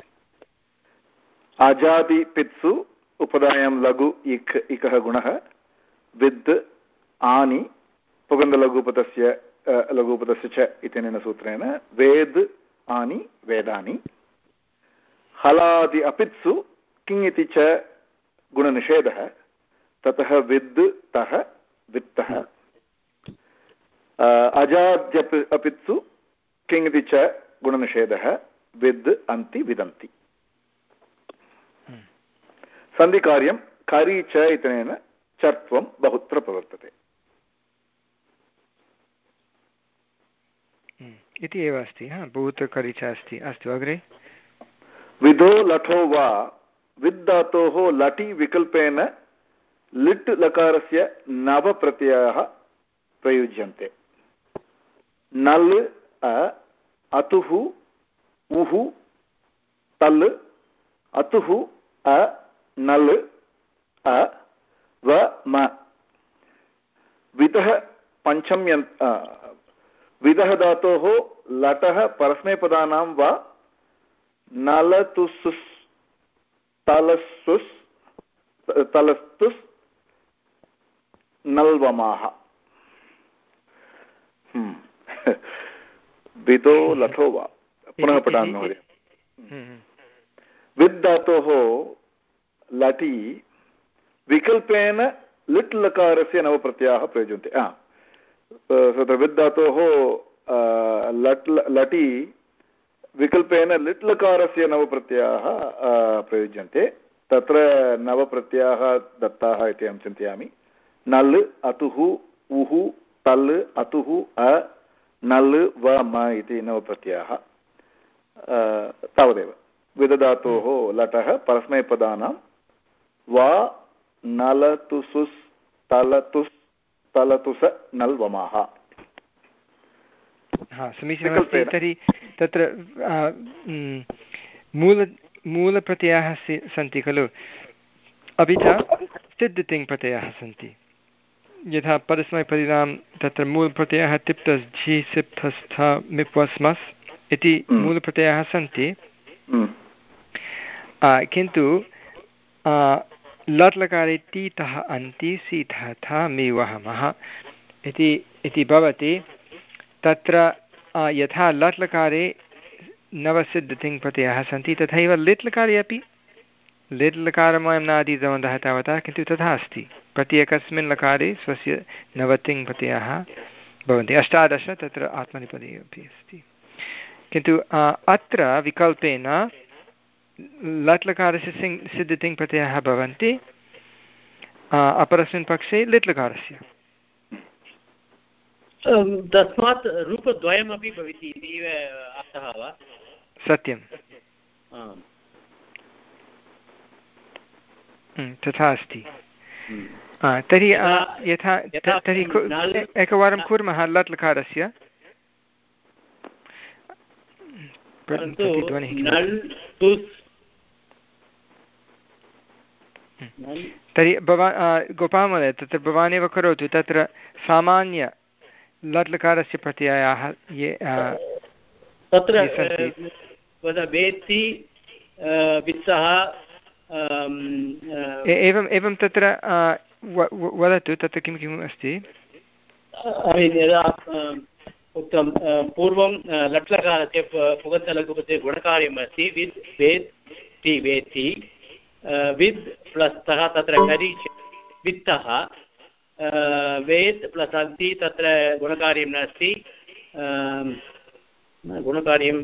अजादिपित्सु उपधायां लघु इक् इकः गुणः विद् आनि पुगन्धलघुपतस्य लघुपतस्य च इत्यनेन सूत्रेण वेद् आनि वेदानि। हलादि अपित्सु किङ् इति च गुणनिषेधः, ततः विद् तः वित्तः। अजाद्यप् अपित्सु किङ् इति च गुणनिषेधः, विद् अन्ति विदन्ति। सन्धिकार्यं करि च इत्यनेन चर्त्वं बहुत्र प्रवर्तते इति एव अस्ति। हा, बहुत्र करि च अस्ति। अस्तु, अग्रे। विधो लठो वा विद् धातोः लटि विकल्पेन लिट् लकारस्य नवप्रत्ययाः प्रयुज्यन्ते। नल् अ अतुः उः तल् अतुः अ नल् अ व म। वितः पञ्चम्यन्त विदः धातोः लटः परस्मैपदानां वा नलतुसुस् तलस्तुस् तलस्तुस् नल्वमाः। विदो लठो वा, पुनः पठामि महोदय। विद् धातोः लटि विकल्पेन लिट् लकारस्य नवप्रत्ययाः प्रयुज्यन्ते। तत्र विद् धातोः लट् लटि विकल्पेन लिट् लकारस्य नवप्रत्ययाः प्रयुज्यन्ते। तत्र नवप्रत्ययाः दत्ताः इति अहं चिन्तयामि। नल् अतुः उः तल् अतुः अ नल् व म इति नवप्रत्ययाः। तावदेव। विदधातोः लटः परस्मैपदानां वा नलतुसुस् तलतुस् तलतुस नल्वमाः। हा, समीचीनमस्ति। तर्हि तत्र मूल मूलप्रत्ययाः सन्ति खलु, अपि च सिद्ध तिङ् प्रत्ययाः सन्ति। यथा परस्मैपदिनां तत्र मूलप्रत्ययाः तिप्तस् झि सिप् स्थ मिप् स्मस् इति मूलप्रत्ययाः सन्ति, किन्तु लट् लकारे तीतः अन्ति सीतः था मेवहमः इति इति भवति। तत्र यथा लट् लकारे नवसिद्धतिङ् प्रत्ययाः सन्ति, तथैव लिट् लकारे अपि लिट् लकारं वयं न अधीतवन्तः तावता, किन्तु तथा अस्ति। प्रत्येकस्मिन् लकारे स्वस्य नवतिङ् प्रत्ययाः भवन्ति। अष्टादश तत्र आत्मनेपदी अपि अस्ति, किन्तु अत्र विकल्पेन लट् लकारस्य सिङ् सिद्धतिङ् प्रत्ययाः भवन्ति, अपरस्मिन् पक्षे लिट् लकारस्य। तस्मात् रूपद्वयमपि भवति इति अर्थः वा? सत्यं, तथा अस्ति। तर्हि यथा तर्हि एकवारं कुर्मः लट् लकारस्य। तर्हि भवान् गोपालमहोदय तत्र भवान् एव करोतु। तत्र सामान्य लट् लकारस्य प्रत्ययाः ये तत्र वेत्ति वित्तः एवम् एवं तत्र वदतु तत्र किं किम् अस्ति? यदा उक्तं पूर्वं लट्लकारस्य पुगन्तलघुपदे गुणकार्यम् अस्ति विद् वेत्ति वेत्ति विद् प्लस् तः तत्र करीच वित्तः वेत् प्लस् अन्ति तत्र गुणकार्यं नास्ति गुणकार्यं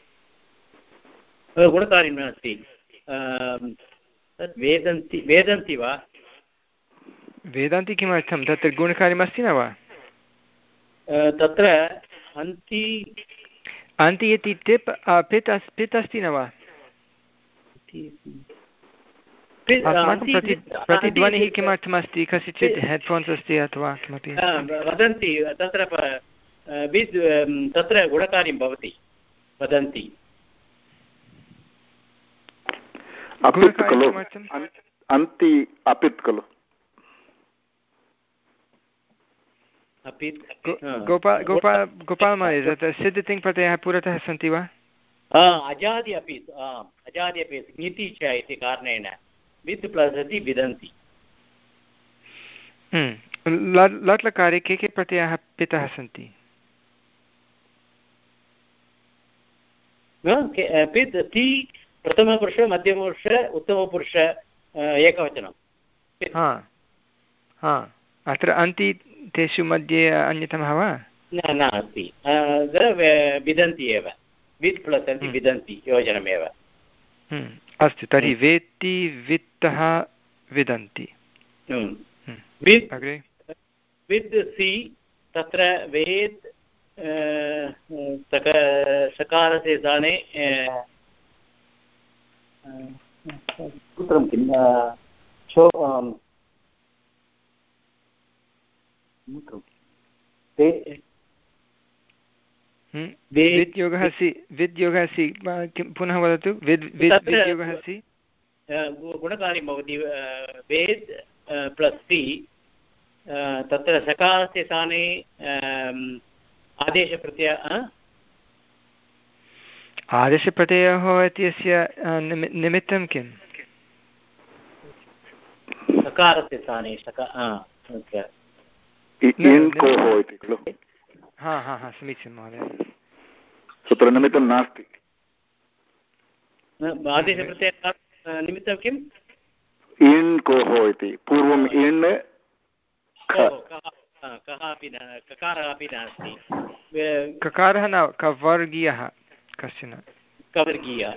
गुणकार्यं नास्ति तत् वेदन्ति वेदन्ति वा वेदान्ति किमर्थं तत्र गुणकार्यमस्ति न वा? तत्र अन्ति अन्ति इति टिप् पित् अस् पित् अस्ति न वा? अस्माकं प्रति प्रतिध्वनिः किमर्थमस्ति? कस्यचित् हेड्फोन्स् अस्ति अथवा किमपि वदन्ति तत्र विद् तत्र गुणकार्यं भवति वदन्ति अन्ति अपित् खलु गोपाल गोपाल गोपाल महोदय तत्र सिद्धतिङ् प्रत्ययः पुरतः सन्ति वा? अजादि अपि अजादि अपि नीति च इति कारणेन विद् प्लस् इति विदन्ति। लट्लकारे के के प्रत्ययाः पितः सन्ति? पित् ति प्रथमपुरुष मध्यमपुरुष उत्तमपुरुष एकवचनं। हा हा अत्र अन्ति तेषु मध्ये अन्यतमः वा? न नास्ति विदन्ति एव वित् प्लस् अन्ति विदन्ति योजनमेव। अस्तु तर्हि वेत्ति वित्तः विदन्ति वित् वित् सि तत्र वेत् सकारस्य स्थाने सूत्रं किं शो विद्योगः सि विद्योगः सि किं पुनः वदतु विद् विद्योगः सि गुणकार्यं भवति वेद् प्लस् सि तत्र सकारस्य स्थाने आदेशप्रत्ययः आदेशप्रत्ययः इत्यस्य निमित्तं किं? सकारस्य स्थाने हा हा हा समीचीनं महोदय तत्र निमित्तं नास्ति। आदेशप्रत्ययः निमित्तं किम्? इन् कोः इति पूर्वम् इन् कः अपि न ककारः अपि नास्ति। ककारः न कवर्गीयः कश्चन कवर्गीयः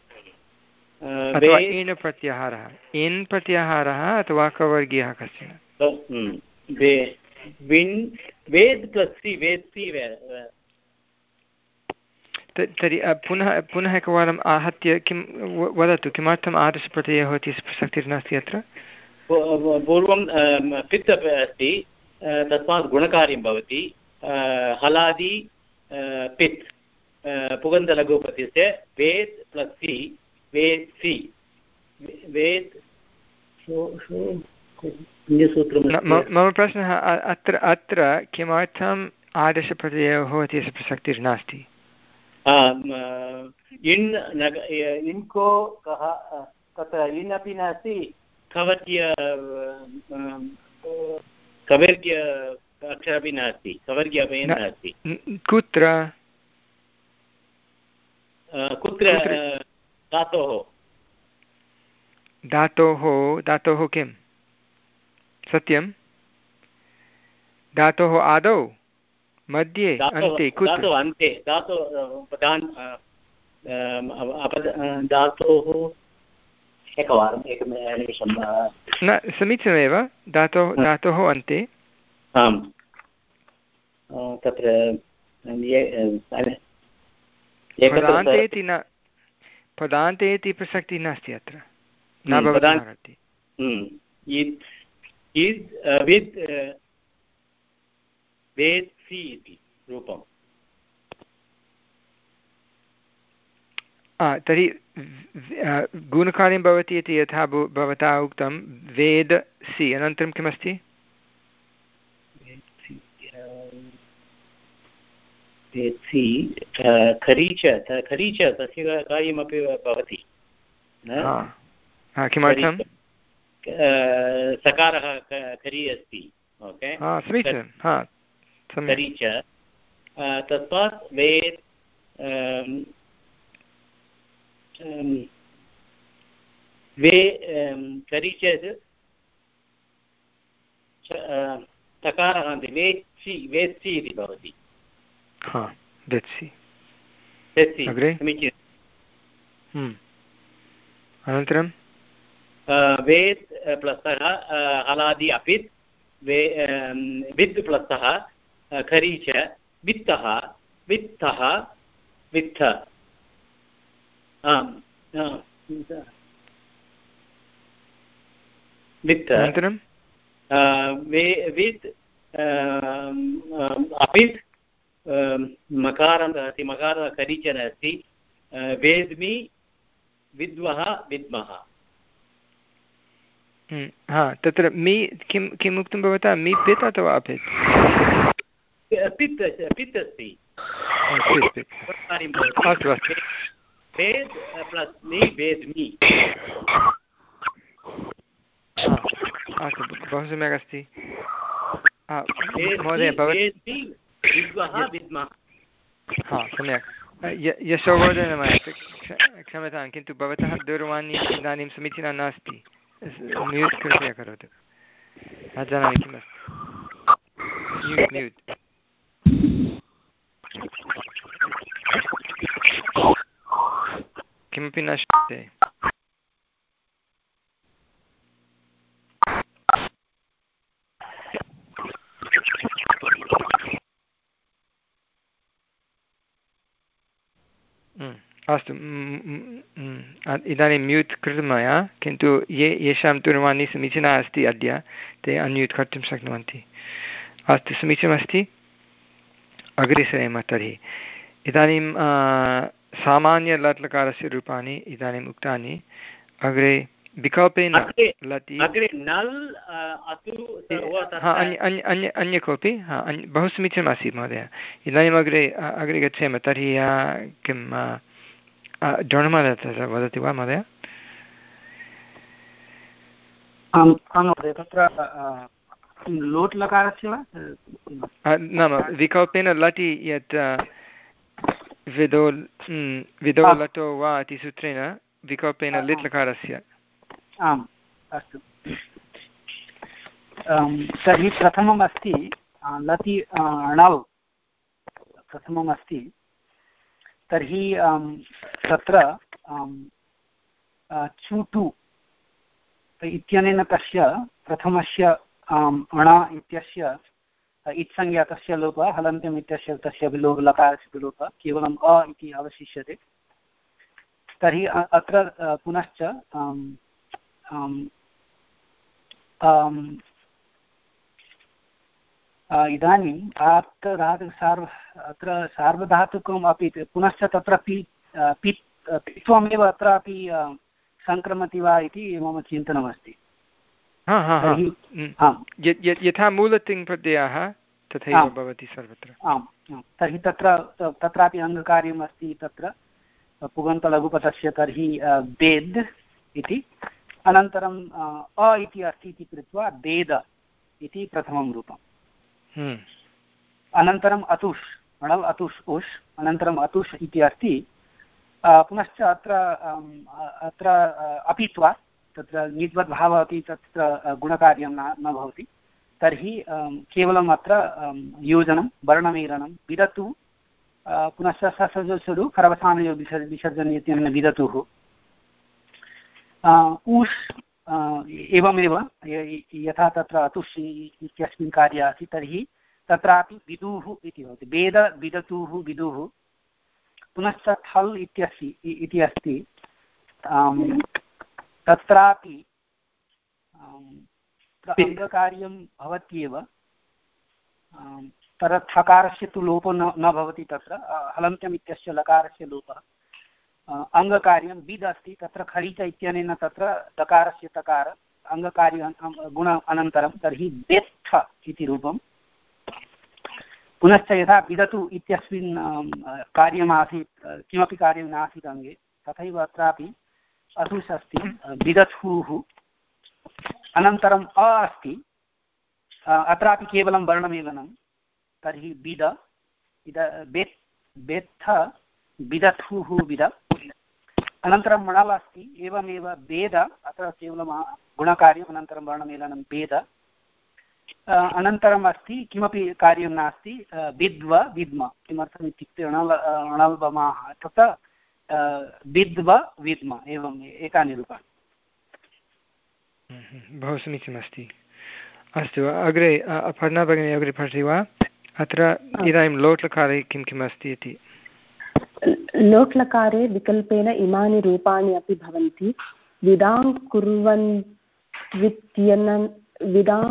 अथवा इन् प्रत्याहारः इन् प्रत्याहारः अथवा कवर्गीयः कश्चन वेद् प्लस् सि वेद् सि तर्हि पुनः पुनः एकवारम् आहत्य किं वदतु किमर्थम् आदेशप्रत्ययः इति प्रसक्तिर्नास्ति अत्र? पूर्वं पित् अस्ति तस्मात् गुणकार्यं भवति हलादि पित् पुगन्तलघुपदस्य वेत् प्लस् सि वेत् सि वेत् मम प्रश्नः अत्र अत्र किमर्थम् आदेशप्रत्ययः इत्यस्य प्रसक्तिर्नास्ति? इन् इन्को कः तत्र इन् अपि नास्ति कवर्ग्य कवर्ग्य अक्षरपि नास्ति कवर्ग्य अपि नास्ति। कुत्र कुत्र धातोः धातोः धातोः किं सत्यं धातोः आदौ मध्ये अन्ते धातोः अन्ते धातोः एकवारम् एकनिमिषं न समीचीनमेव धातोः धातोः अन्ते आम् तत्र पदान्ते इति न पदान्ते इति प्रसक्तिः नास्ति अत्र न भवति विद् वेत् सि इति रूपम्। तर्हि गुणकार्यं भवति इति यथा भवता उक्तं वेद सि अनन्तरं किमस्ति? वेत्सि खरीच खरीच तस्य कार्यमपि भवति किमर्थं? सकारः करि अस्ति ओके करि च तस्मात् वेत् वे करि चेत् तकारः वेत्सि वेत्सि इति भवति समीचीनम् अनन्तरं वेत् प्लसः हलादि अपित् वे वित् प्लसः खरी च वित्तः वित्तः वित्थ वित्त अनन्तरं वे वित् अपित् मकारः अस्ति मकारः करीचन अस्ति वेद्मि विद्मः विद्मः हा तत्र मी किं किम् उक्तं भवता मी पित् अथवा अपित् पित् पित् अस्ति अस्तु अस्तु वेद् प्लस् मि वेद्मि अस्तु बहु सम्यक् अस्ति महोदय भवती विद्मः विद्मः हा सम्यक् यशोवर्धनमस्ति क्षम्यतां किन्तु भवतः दूरवाणी इदानीं समीचीना नास्ति म्यूट् कृपया करोतु न जानामि किमस्ति म्यूट् म्यूट् किमपि न श्रूयते अस्तु इदानीं म्यूट् कृतं मया किन्तु ये येषां दूरवाणी समीचीना अस्ति अद्य ते अन्म्यूट् कर्तुं शक्नुवन्ति अस्तु समीचीनमस्ति अग्रे सरेम तर्हि इदानीं सामान्यलट्लकारस्य रूपाणि इदानीम् उक्तानि अग्रे विकल्पेन लति अन्य अन्य कोऽपि हा बहु समीचीनम् आसीत् महोदय इदानीम् अग्रे अग्रे गच्छेम तर्हि किं द्रोणमहोदय तत्र वदति वा महोदय तत्र लोट् लकारस्य वा नाम विकल्पेन लटि यत् विदो विदो लटो वा इति सूत्रेण विकल्पेन लिट् लकारस्य आम् अस्तु तर्हि प्रथमम् अस्ति लति णौ प्रथमम् अस्ति तर्हि तत्र चूटु इत्यनेन तस्य प्रथमस्य अण इत्यस्य इत्संज्ञा तस्य लोपः हलन्त्यम् इत्यस्य तस्य विलोप लकारस्य विलोपः केवलम् अ इति अवशिष्यते तर्हि अत्र पुनश्च इदानीम् आप्तधातु सार्व अत्र सार्वधातुकम् अपि पुनश्च तत्र पि पित् पित्वमेव अत्रापि सङ्क्रमति वा इति मम चिन्तनमस्ति यथा मूलतिङ् प्रत्ययः तथैव भवति सर्वत्र आम् तर्हि तत्र तत्रापि अङ्गकार्यम् अस्ति तत्र पुगन्तलघुपथस्य तर्हि वेद् इति अनन्तरम् अ इति अस्ति इति कृत्वा वेद इति प्रथमं रूपम् अनन्तरम् अतुष् अणव् अतुष् उष् अनन्तरम् अतुष् इति अस्ति पुनश्च अत्र अत्र अपित्वा तत्र निद्वद्भावः अपि तत्र गुणकार्यं न न भवति तर्हि केवलम् अत्र योजनं वर्णमेलनं विदतु पुनश्च ससजसुडु खरवसानयो विसर्जन इत्यनेन विदतुः ऊष् एवमेव यथा तत्र अतुष् इत्यस्मिन् कार्ये आसीत् तर्हि तत्रापि विदुः इति भवति वेद विदतुः विदुः पुनश्च थल् इत्यस्ति इति अस्ति तत्रापि अङ्गकार्यं भवत्येव तत्र थकारस्य तु लोपो न न भवति तत्र हलन्त्यम् इत्यस्य लकारस्य लोपः अङ्गकार्यं विद् अस्ति तत्र खरीच इत्यनेन तत्र दकारस्य तकार अङ्गकार्य गुण अनन्तरं तर्हि वेत्थ इति रूपं पुनश्च यथा विदतु इत्यस्मिन् कार्यमासीत् किमपि कार्यं नासीत् अङ्गे तथैव अत्रापि अतुष् अस्ति विदथुः अनन्तरम् अ अस्ति, अत्रापि केवलं वर्णमेलनं, तर्हि बिद इद बेत् बेत्थ बिदथुः बिद। अनन्तरं मणल अस्ति, एवमेव वेद, अत्र केवलं गुणकार्यम्, अनन्तरं वर्णमेलनं वेद। अनन्तरम् अस्ति किमपि कार्यं नास्ति, विद्व विद्म, किमर्थम् इत्युक्ते अणल अणल्वमाः तथा विद्व विद्म, एवम् एतानि रूपाणि। बहु समीचीनमस्ति। अस्तु, अग्रे अपर्णा भगिनी अग्रे पठति वा? अत्र इदानीं लोट्लकारे किं किम् अस्ति इति। लोट्लकारे विकल्पेन इमानि रूपाणि अपि भवन्ति। विदां कुर्वन् वित्यन विदां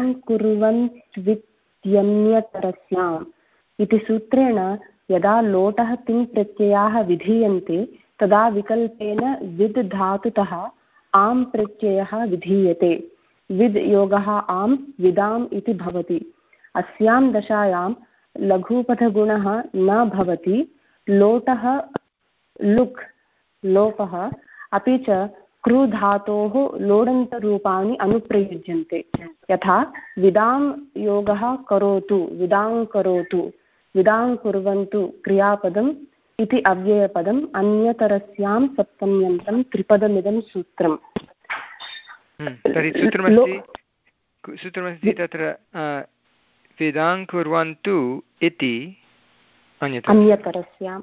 कुर्वन्त्वित्यन्यतरस्याम् इति सूत्रेण यदा लोटः तिङ् प्रत्ययाः विधीयन्ते तदा विकल्पेन विद् धातुतः आम् प्रत्ययः विधीयते। विद् योगः आम् विदाम् इति भवति। अस्यां दशायां लघुपथगुणः न भवति। लोटः लुक् लोपः अपि च कृ धातोः लोडन्तरूपाणि अनुप्रयुज्यन्ते, यथा विदां योगः करोतु, विदां करोतु, विदां कुर्वन्तु क्रियापदम् इति अव्ययपदम्। अन्यतरस्यां सप्तम्यन्तं त्रिपदमिदं सूत्रम्। तर्हि सूत्रमस्ति सूत्रमस्ति तत्र विदां कुर्वन्तु इति अन्यतरस्याम्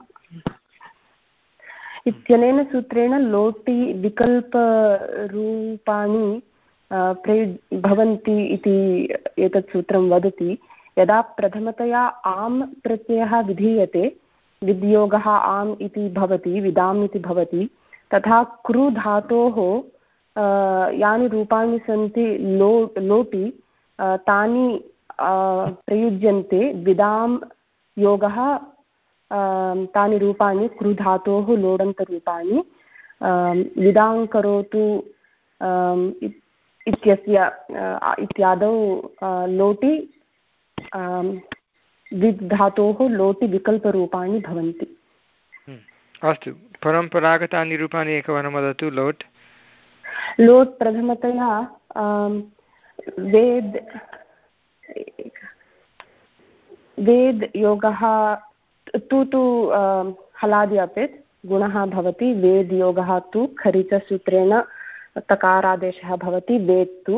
इत्यनेन सूत्रेण लोटि विकल्परूपाणि प्रयुज् भवन्ति इति एतत् सूत्रं वदति। यदा प्रथमतया आम् प्रत्ययः विधीयते विद्योगः आम् इति भवति, विदाम् इति भवति, तथा कृ धातोः यानि रूपाणि सन्ति लो लोटि तानि प्रयुज्यन्ते। विदां योगः तानि रूपाणि कृ धातोः लोडन्तरूपाणि। विदां करोतु इत्यस्य इत्यादौ लोटि विद् धातोः लोटि विकल्परूपाणि भवन्ति। अस्तु, परम्परागतानि रूपाणि एकवारं वदतु। लोट् लोट् प्रथमतया वेद् वेद् योगः तु तु हलादि अपेत् गुणः भवति। वेद् योगः तु खरिचसूत्रेण तकारादेशः भवति। वेत्तु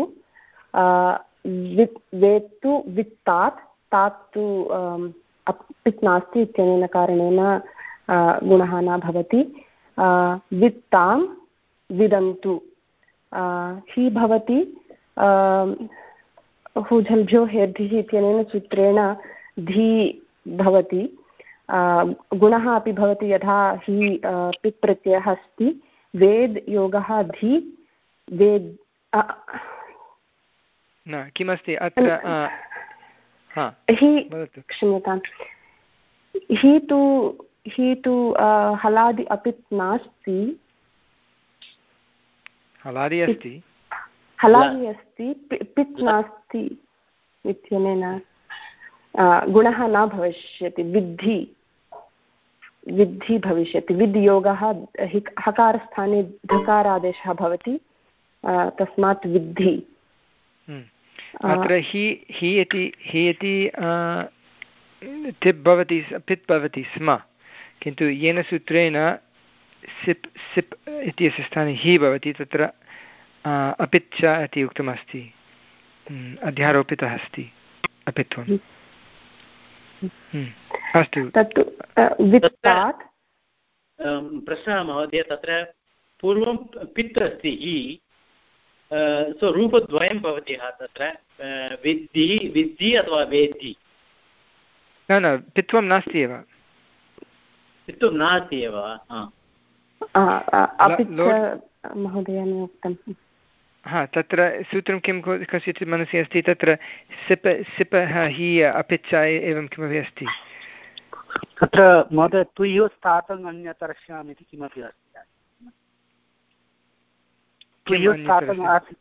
वेत्तु वित्तात्, तात् तु अपित् नास्ति इत्यनेन कारणेन गुणः न भवति। वित्तां विदन्तु हि भवति हुझल्भ्यो हेर्भिः इत्यनेन सूत्रेण धी भवति। गुणः अपि भवति, यथा हि पित् प्रत्ययः अस्ति। वेद् योगः धी वेद् न किमस्ति अत्र हि क्षम्यतां हि तु हि तु हलादि अपित् नास्ति। हलादि अस्ति हलादि अस्ति, पित् नास्ति इत्यनेन गुणः न भविष्यति। विद्धि विद्धि भविष्यति। विद् योगः हकारस्थाने धकारादेशः भवति, तस्मात् विद्धि। अत्र हि हि इति हि इति तिप् भवति पित् भवति स्म, किन्तु येन सूत्रेण सिप् सिप् इत्यस्य स्थाने हि भवति तत्र अपित् च इति उक्तमस्ति। अध्यारोपितः अस्ति अपित्वम्। अस्तु, तत्तु वित्तात् प्रश्नः महोदय, तत्र पूर्वं पित् अस्ति हि, सो रूपद्वयं भवति तत्र विद्धि विद्धि अथवा वेद्धि। न न पित्वं नास्ति एव, पित्वं नास्ति एव। महोदयेन उक्तं। हा, तत्र सूत्रं किं कस्यचित् मनसि अस्ति, तत्र सिप् सिपः हि अपिच्च एवं किमपि अस्ति तत्र महोदय। तुयु स्थातम् अन्यतरस्याम् इति किमपि अस्ति। तुयु स्थातम्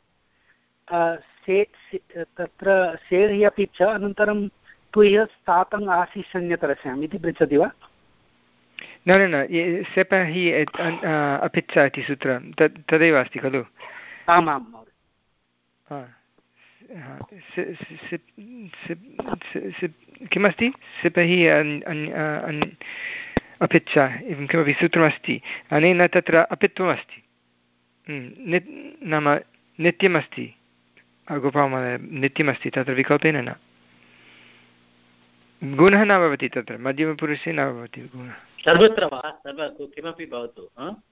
आसीत् तत्र सेहि अपि च, अनन्तरं तुयु स्थातम् आसीत् अन्यतरस्याम् इति पृच्छति वा? न न न सेप हि अपिच्च इति सूत्रं तद् तदेव अस्ति खलु? आमां महोदय। किमस्ति सिपहि अपिच्च एवं किमपि सूत्रमस्ति अनेन तत्र अपित्वमस्ति नाम नित्यमस्ति गोपालमहोदय नित्यमस्ति तत्र विकल्पेन न गुणः न भवति तत्र मध्यमपुरुषे न भवति गुणः सर्वत्र वा सर्व किमपि भवतु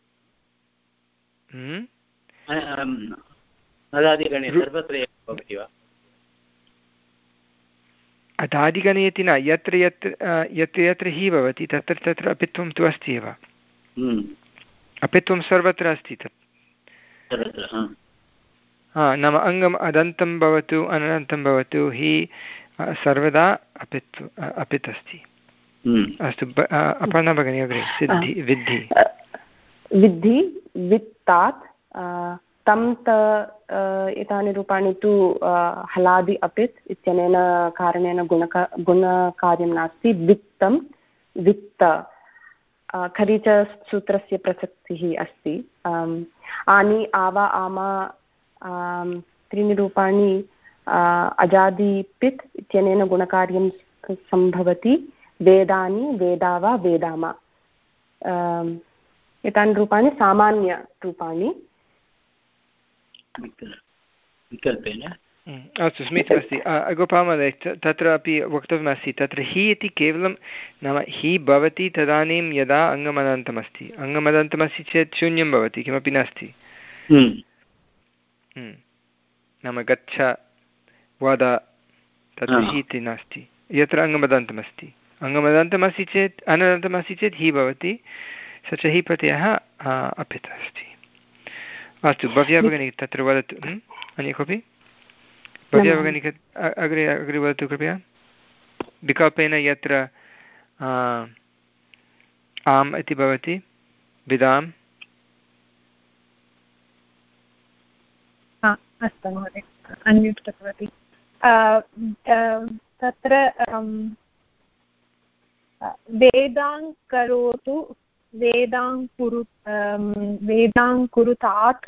अदादिगणे सर्वत्र एव भवति वा अदादिगणे इति न यत्र यत्र यत्र यत्र हि भवति तत्र तत्र अपित्वं तु अस्ति एव अपित्वं सर्वत्र अस्ति तत् हा नाम अङ्गम् अदन्तं भवतु अनन्तं भवतु हि सर्वदा अपित् अपित् अस्ति अस्तु अपर्णा भगिनी अग्रे सिद्धि विद्धि विद्धि वित्तात् तं त एतानि रूपाणि तु हलादि अपित् इत्यनेन कारणेन गुणक गुणकार्यं नास्ति वित्तं वित्त खरीचसूत्रस्य प्रसक्तिः अस्ति आनि आवा आमा त्रीणि रूपाणि अजादिपित् इत्यनेन गुणकार्यं सम्भवति वेदानि वेदा वा वेदाम एतानि रूपाणि सामान्यरूपाणि विकल्पेन अस्तु समीचीनमस्ति गोपालमहोदय तत्र अपि वक्तव्यमस्ति तत्र हि इति केवलं नाम हि भवति तदानीं यदा अङ्गमदन्तमस्ति अङ्गमदन्तमस्ति चेत् शून्यं भवति किमपि नास्ति नाम गच्छ वद तत्र हि इति नास्ति यत्र अङ्गमदन्तमस्ति अङ्गमदन्तमस्ति चेत् अनदन्तमस्ति चेत् हि भवति स च हि प्रत्ययः अपित् अस्ति अस्तु भव्या भगिनी तत्र वदतु अन्य कोऽपि भव्या भगिनी अग्रे अग्रे वदतु कृपया विकल्पेन यत्र आम् इति भवति विदाम् अस्तु महोदय अन्म्यूट् कृतवती तत्र वेदां करोतु वेदां कुरु वेदां कुरुतात्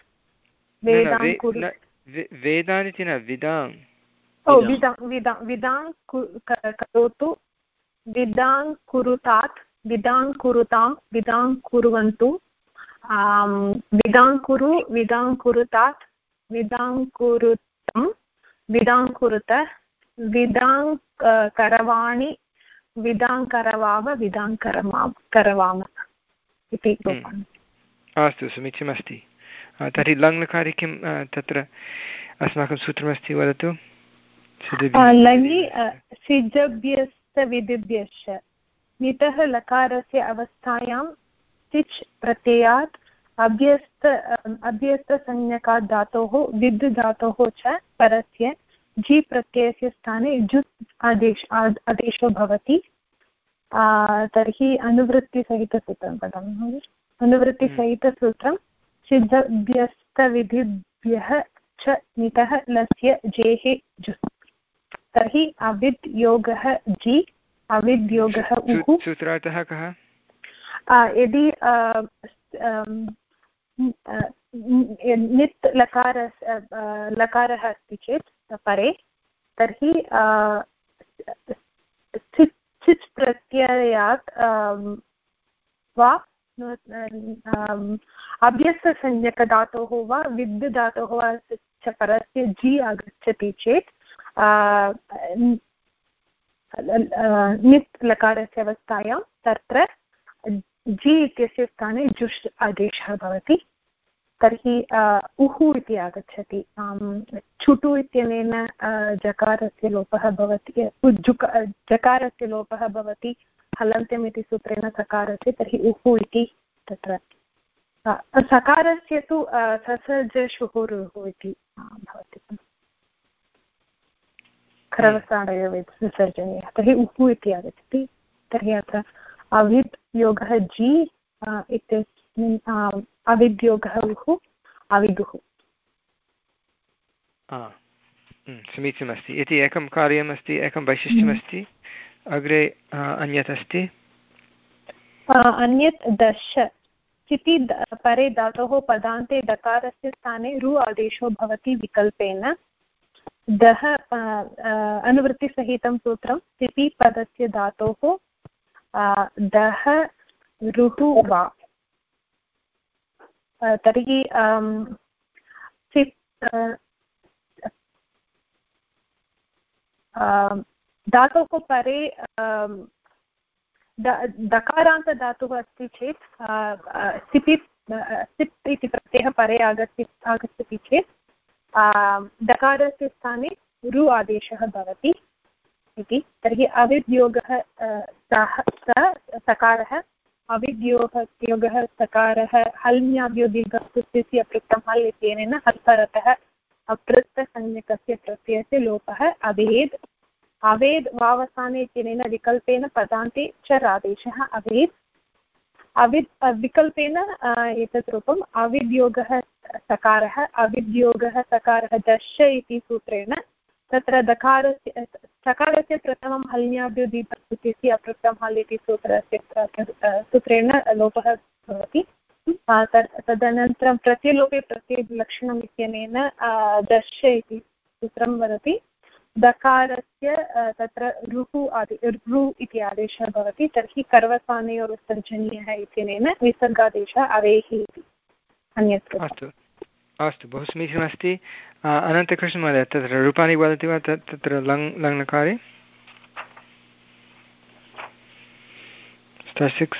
वेदान् इति न विदां ओ विदां विदां विदां करोतु विदां कुरुतात् विदां कुरुतां विदां कुर्वन्तु विदां कुरु विदां कुरुतात् विदां कुरुतं विदां कुरुत विदां करवाणि विदां करवाव विदां करवाम करवाम इति रूपाणि अस्तु समीचीनमस्ति तर्हि लङ्लकारे किं तत्र अस्माकं सूत्रमस्ति वदतु लङि सिजभ्यस्तविधिभ्यश्च मितः लकारस्य अवस्थायां तिच् प्रत्ययात् अभ्यस्त अभ्यस्तसंज्ञकात् धातोः विद् धातोः च परस्य जि प्रत्ययस्य स्थाने जुत् आदेश आदेशो भवति तर्हि अनुवृत्तिसहितसूत्रं वदामि अनुवृत्तिसहितसूत्रं सिद्धभ्यस्तविधिभ्यः च मितः लस्य जेः जुस् तर्हि अविद् योगः जि अविद् योगः उः सूत्रार्थः कः यदि नित् लकार लकारः अस्ति चेत् परे तर्हि चिच् प्रत्ययात् वा अभ्यस्तसंज्ञकधातोः वा विद् धातोः वा च परस्य जि आगच्छति चेत् नित् लकारस्य अवस्थायां तत्र जि इत्यस्य स्थाने जुष् आदेशः भवति तर्हि उः इति आगच्छति छुटु इत्यनेन जकारस्य लोपः भवति उज्जुक जकारस्य लोपः भवति हलन्त्यम् इति सूत्रेण सकारस्य तर्हि उः इति तत्र सकारस्य तु ससर्जशुहुरुः इति भवति खरवसाडयो विसर्जनीयः तर्हि उः इति आगच्छति तर्हि अत्र अविद् योगः जि इत्यस्मिन् अविद्योगः उः अविदुः समीचीनमस्ति इति एकं कार्यमस्ति एकं वैशिष्ट्यमस्ति अग्रे अन्यत् अस्ति अन्यत् दश चिति परे धातोः पदान्ते दकारस्य स्थाने रु आदेशो भवति विकल्पेन दः अनुवृत्तिसहितं सूत्रं सिपि पदस्य धातोः दः रुः वा तर्हि धातोः परे दकारान्तधातुः अस्ति चेत् सिपि सिप् इति प्रत्ययः परे आगत्य आगच्छति चेत् दकारस्य स्थाने रु आदेशः भवति इति। तर्हि अविद्योगः सः सकारः अविद्योगः योगः सकारः हल्न्याभ्यो दीर्घस्य अपृक्तं हल् इत्यनेन हल्परतः अपृक्तसंज्ञकस्य प्रत्ययस्य लोपः अभेद् अवेद् वावसाने इत्यनेन विकल्पेन पदान्ते च आदेशः अवेद् अविद् विकल्पेन एतत् रूपम् अविद्योगः सकारः अविद्योगः सकारः दश इति सूत्रेण तत्र दकारस्य सकारस्य प्रथमं हल्न्याभ्यो दीर्घस्य अपृक्तं हल् इति सूत्रस्य सूत्रेण लोपः भवति। तदनन्तरं प्रत्यलोपे प्रत्ययलक्षणम् इत्यनेन दश इति सूत्रं वदति। दकारस्य तत्र रुः आदि रु इति आदेशः भवति। तर्हि कर्वसानयोर्विसर्जनीयः इत्यनेन विसर्गादेशः अवेः इति अन्यत्। अस्तु अस्तु बहु समीचीनमस्ति। अनन्तकृष्ण महोदय तत्र रूपाणि वदति वा तत्र लङ् लङ्लकारे स्टार् सिक्स्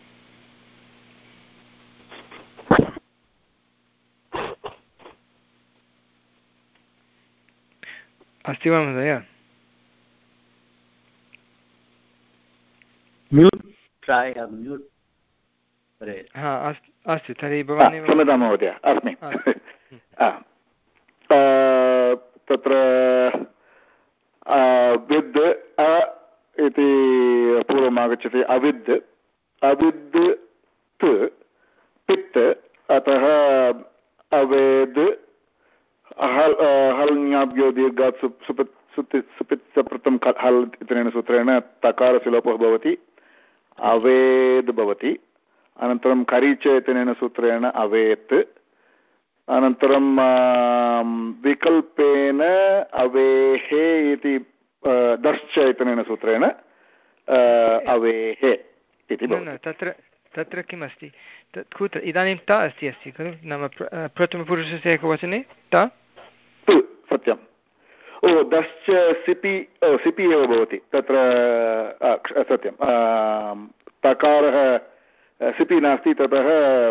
अस्ति वा महोदय? म्यूट् ट्रै म्यूट् हा अस्तु तर्हि भवान् क्षम्यतां महोदय अस्मि। तत्र विद् अ इति पूर्वम् आगच्छति अविद् अविद् त् पित् अतः अवेद् हल् हल्न्याभ्यो दीर्घात् सुपित् सुपित् सप्रतं हल् इत्यनेन सूत्रेण तकारस्य लोपः भवति अवेद् भवति। अनन्तरं करीच इत्यनेन सूत्रेण अवेत् अनन्तरं विकल्पेन अवेः इति दश्च इत्यनेन सूत्रेण अवेः इति भवति। तत्र तत्र किम् अस्ति कुत्र इदानीं त अस्ति अस्ति खलु नाम प्रथमपुरुषस्य एकवचने त सत्यम्। ओ दश्च सिपि सिपि एव भवति तत्र सत्यं तकारः सिपि नास्ति ततः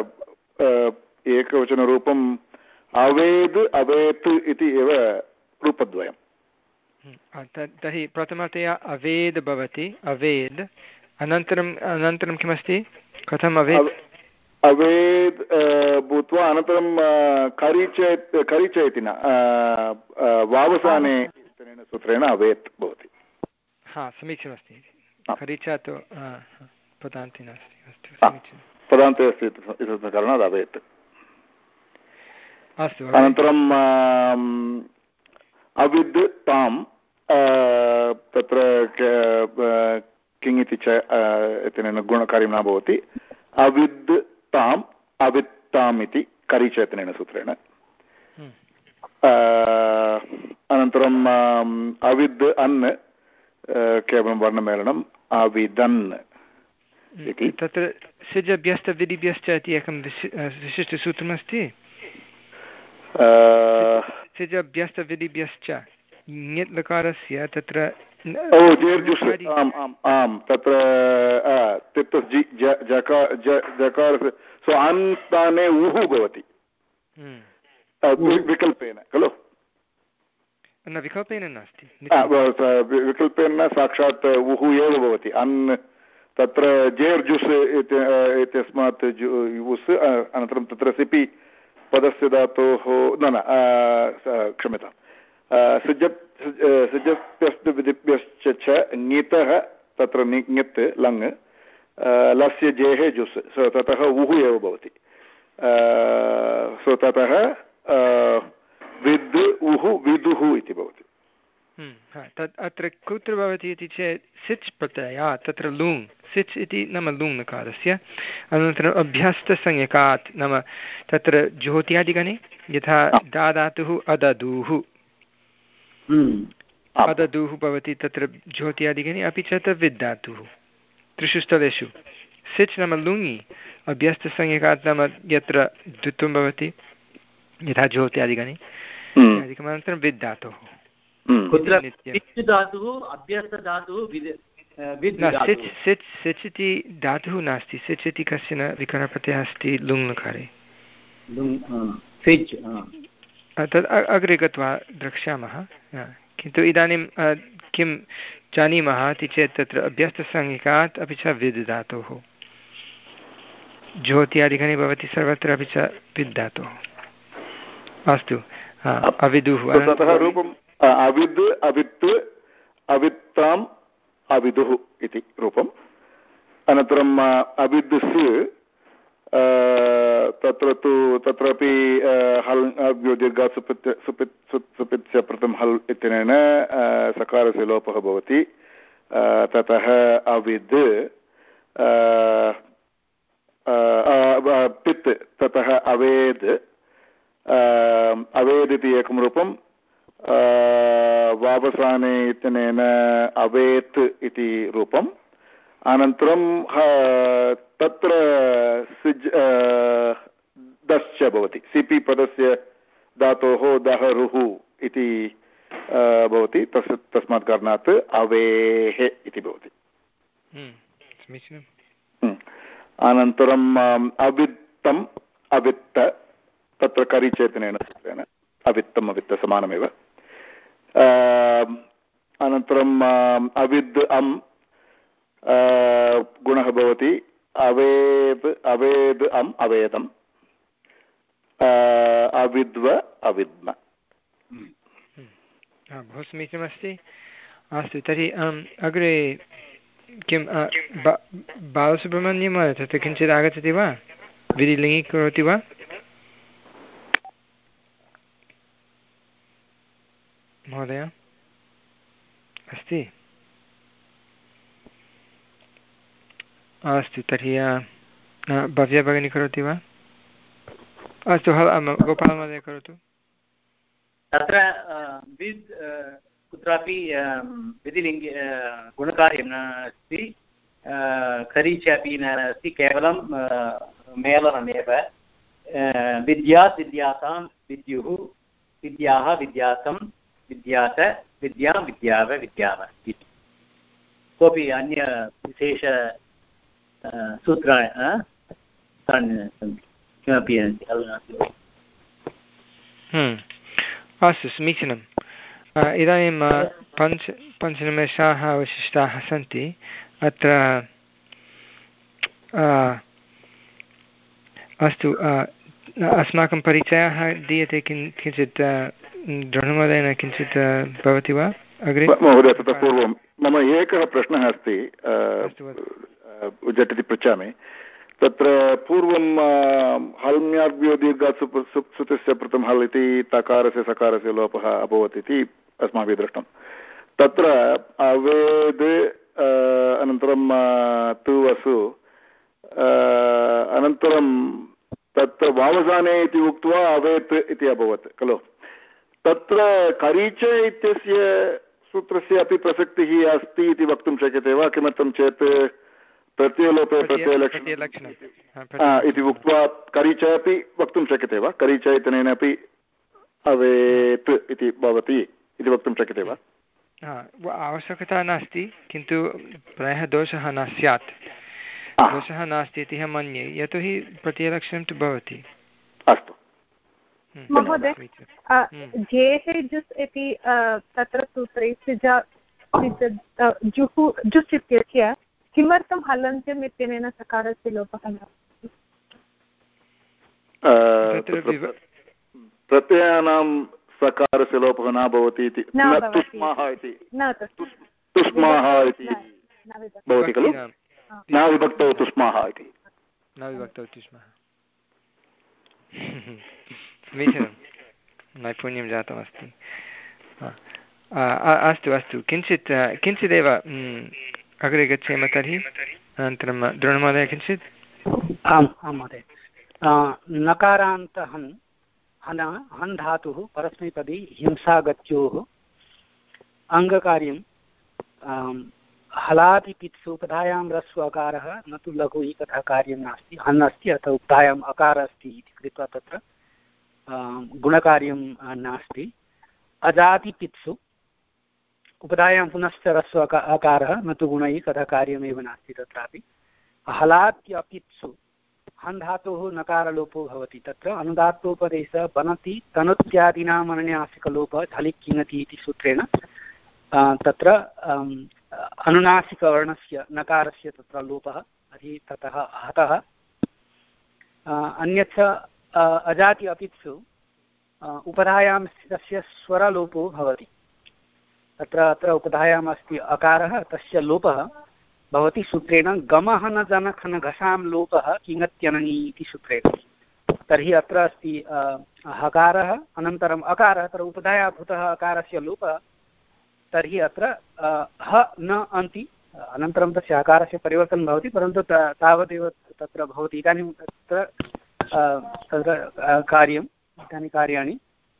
एकवचनरूपम् अवेद् अवेत् इति एव रूपद्वयम्। तर्हि प्रथमतया अवेद् भवति अवेद् अनन्तरम् अनन्तरं किमस्ति कथम् अवेद् अवेद् भूत्वा अनन्तरं करीच करीच इति न वावसाने इत्यनेन सूत्रेण अवेत् भवति। हा समीचीनमस्ति। करीच तु पदान्ते नास्ति। अस्तु समीचीनं पदान्ते अस्ति इति कारणात् अवेत्। अस्तु अनन्तरम् अविद् तां तत्र किङ् इति च इत्यनेन गुणकार्यं न भवति अविद् ताम् अवित्ताम् इति करीच इत्यनेन सूत्रेण। अनन्तरम् अविद् अन् केवलं वर्णमेलनम् अविदन् इति। तत्र सिजभ्यश्च विधिभ्यश्च इति एकं विशिष्टसूत्रमस्ति। सिजभ्यश्च विधिभ्यश्च ङित् लकारस्य तत्र आम् आम् आम् तत्र जकारस्य सो अन् स्थाने उः भवति विकल्पेन खलु न विकल्पेन नास्ति विकल्पेन साक्षात् उः एव भवति अन् तत्र जेर्जुस् इत्यस्मात् जुस् अनन्तरं तत्र सिपि पदस्य धातोः न न क्षम्यतां सृजप् सृजप्यस्तु विधिभ्यश्च च ङितः तत्र ङित् लङ् लस्य जेः जुस् सो ततः उः एव भवति सो ततः विद् उः विदुः इति भवति। तत् अत्र कुत्र भवति इति चेत् सिच् प्रत्ययात् तत्र लुङ् सिच् इति नाम लुङ् नकारस्य अनन्तरम् अभ्यस्तसंज्ञकात् नाम तत्र ज्योत्यादिगणे यथा दादातुः अददुः अदधुः भवति तत्र ज्योत्यादिगणे, अपि च तद्विद् धातुः त्रिषु स्थलेषु। सिच् नाम लुङि अभ्यस्तसंज्ञकात् नाम यत्र द्वित्वं भवति, यथा ज्योत्यादिगणे, इत्यादिकमनन्तरं विद् धातुः। सिच् सिच् इति धातुः नास्ति, सिच् इति कश्चन विकरणप्रत्ययः अस्ति लुङ्लकारे। तद् अग्रे गत्वा द्रक्ष्यामः। किन्तु इदानीं किं जानीमः इति चेत् तत्र अभ्यस्तसंज्ञकात् अपि च विद् धातोः, ज्योत्यादिगणे भवति सर्वत्र, अपि च विद् धातोः। अस्तु, अविदुः रूपम् अविद् अवित् अवित्ताम् अविदुः इति रूपम्। अनन्तरम् अविद् स् तत्र तु तत्रापि हल् दीर्घात् सुपित् सुपित् सुपित् च प्रथम हल् इत्यनेन सकारस्य लोपः भवति। ततः अविद् पित्, ततः अवेद्, अवेद् इति एकं रूपं, वावसाने इत्यनेन अवेत् इति रूपम्। अनन्तरं तत्र सिज् दश्च भवति, सिपि पदस्य धातोः दः रुः इति भवति, तस् तस्मात् कारणात् अवेः इति भवति। अनन्तरम् अवित्तम् अवित्त, तत्र करिचेतनेन सूत्रेण अवित्तम् अवित्त समानमेव। अनन्तरम् अविद् अम् गुणः भवति, अवेद् अवेद् अम् अवेदम्, अविद्व अविद्म। बहु समीचीनमस्ति। अस्तु, तर्हि अग्रे किं बालसुब्रह्मण्यं तत्र किञ्चित् आगच्छति वा, विधिलिङ्गि करोति वा? महोदय अस्ति? अस्तु, तर्हि भव्या भगिनी करोति वा? अस्तु, गोपालमहोदय करोतु। तत्र विद् कुत्रापि विधिलिङ्गे गुणकार्यं न अस्ति, खरीच अपि न अस्ति, केवलं मेलनमेव। विद्यात् विद्यासां विद्युः, विद्याः विद्यासं विद्यात, विद्यां विद्याव विद्याव इति। कोऽपि अन्य विशेष सूत्राणि किमपि अस्तु, समीचीनम्। इदानीं पञ्च पञ्चनिमेषाः अवशिष्टाः सन्ति। अत्र अस्तु, अस्माकं परिचयः दीयते किं किञ्चित् दृढमहोदयेन किञ्चित् भवति वा अग्रे? महोदय, ततः पूर्वं मम एकः प्रश्नः अस्ति, झटिति पृच्छामि। तत्र पूर्वं हल्म्याभ्यो दीर्घात् सुतस्य प्रथम हल् इति तकारस्य सकारस्य लोपः अभवत् इति अस्माभिः दृष्टं। तत्र अवेद् अनन्तरं तु वसु अनन्तरं तत्र वावसाने इति उक्त्वा अवेत् इति अभवत् खलु। तत्र करीच इत्यस्य सूत्रस्य अपि प्रसक्तिः अस्ति इति वक्तुं शक्यते वा? किमर्थं चेत् प्रत्ययलोपे प्रत्ययलक्षणम् इति उक्त्वा करीच अपि वक्तुं शक्यते वा? करीच इत्यनेन अपि अवेत् इति भवति इति वक्तुं शक्यते वा? आवश्यकता नास्ति, किन्तु प्रायः दोषः न स्यात्। दोषः नास्ति इति अहं मन्ये, यतोहि प्रत्ययलक्षणं तु भवति। अस्तु महोदय, जेः जुस् इति तत्र सूत्रे जुः जुस् इत्यस्य किमर्थं हलन्त्यम् इत्यनेन सकारस्य लोपः न? प्रत्ययानां सकारस्य लोपः न भवति इति, तुष्माः इति तुष्माः इति भवति खलु। न विभक्तौ तुष्माः इति, न विभक्तौ तुष्माः। समीचीनं, नैपुण्यं जातमस्ति। अस्तु अस्तु, किञ्चित् किञ्चिदेव अग्रे गच्छेम तर्हि। अनन्तरं द्रोणमहोदय किञ्चित्। आम् आं महोदय, नकारान्त हन् हन हन् धातुः परस्मैपदी हिंसागत्योः अङ्गकार्यं हलादिपित्सु उपधायां ह्रस्व अकारः न तु लघु तथा कार्यं नास्ति हन् अस्ति अथवा उपधायाम् अकारः अस्ति इति कृत्वा तत्र गुणकार्यं नास्ति अजादिपित्सु उपधायां पुनश्च ह्रस्व अकारः न तु गुणैः तथा कार्यमेव नास्ति तत्रापि हलाद्यपित्सु हन् धातोः नकारलोपो भवति तत्र अनुदात्तोपदेशः बनति तनुत्यादीनाम् अनुनासिकलोपः झलिक् किङति इति सूत्रेण तत्र अनुनासिकवर्णस्य नकारस्य तत्र लोपः अर्हि ततः हतः अन्यच्च अजाति अपित्सु उपधायां तस्य स्वरलोपो भवति तत्र अत्र उपधायाम् अस्ति अकारः तस्य लोपः भवति सूत्रेण गमहन जनखन घसां लोपः किङत्यनङि इति सूत्रेण तर्हि अत्र अस्ति हकारः अनन्तरम् अकारः अत्र उपधायाभूतः अकारस्य लोपः तर्हि अत्र ह न अन्ति अनन्तरं तस्य हकारस्य परिवर्तनं भवति परन्तु तावदेव तत्र भवति इदानीं तत्र तत्र कार्यम् इतानि कार्याणि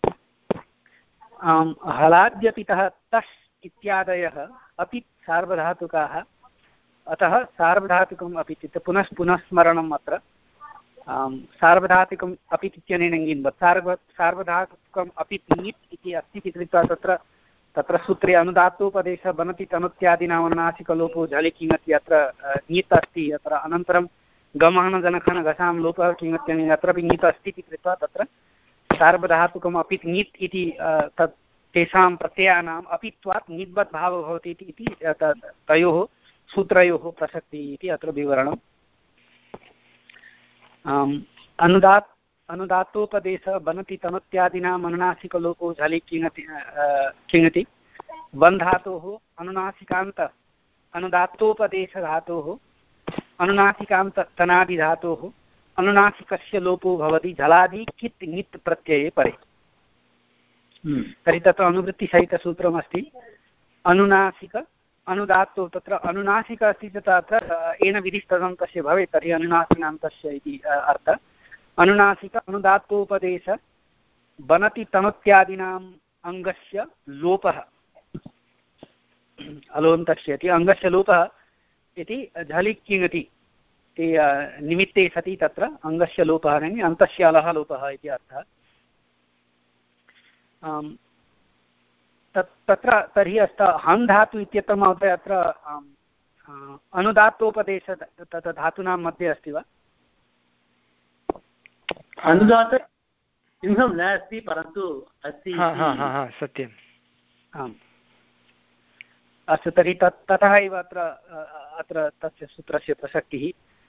हलाद्यपितः तस् इत्यादयः अपि सार्वधातुकाः अतः सार्वधातुकम् अपि इत्युक्ते पुनः पुनः स्मरणम् अत्र सार्वधातुकम् अपि इत्यनेन ङिन्वत् सार्व सार्वधातुकम् अपि ङित् इति अस्ति इति कृत्वा तत्र तत्र सूत्रे अनुदात्तोपदेशः बनति तनुत्यादीनाम् अनुनासिकलोपो झलिक् किङति अत्र ङित् अस्ति अत्र अनन्तरं गमहन जनखन घसां लोपः किङत्यनेन अत्रापि ङित् अस्ति इति कृत्वा तत्र सार्वधातुकम् अपि ङित् इति तत् तेषां प्रत्ययानाम् अपित्वात् ङिद्वत् भावः भवति इति तयोः सूत्रयोः प्रसक्तिः इति अत्र विवरणम् अनुदात् अनुदात्तोपदेशः बनति तनुत्यादीनाम् अनुनासिकलोपो झलिक् किङति किङति वन् धातोः अनुनासिकान्त अनुदात्तोपदेशधातोः अनुनासिकान्त तनादिधातोः अनुनासिकस्य लोपो भवति झलादि कित् ङित् प्रत्यये परे तर्हि तत्र अनुवृत्तिसहितसूत्रमस्ति अनुनासिक अनुदात्तो तत्र अनुनासिक अस्ति चेत् अत्र येन विधिस्तदन्तस्य भवेत् तर्हि अनुनासिकान्तस्य इति अर्थः अनुनासिक अनुदात्तोपदेश बनति तनुत्यादीनाम् अङ्गस्य लोपः अलोन्तस्य इति अङ्गस्य लोपः इति झलिक् किङति इति निमित्ते सति तत्र अङ्गस्य लोपः नाम अन्तस्य अलः लोपः इति अर्थः तत्र तर्हि अस्त हन् धातु इत्यत्र महोदय अत्र अनुदात्तोपदेश तत् धातूनां मध्ये अस्ति वा अनुदात चिह्नं नास्ति परन्तु अस्ति सत्यम् आम् अस्तु तर्हि तत् ततः एव अत्र अत्र तस्य सूत्रस्य प्रसक्तिः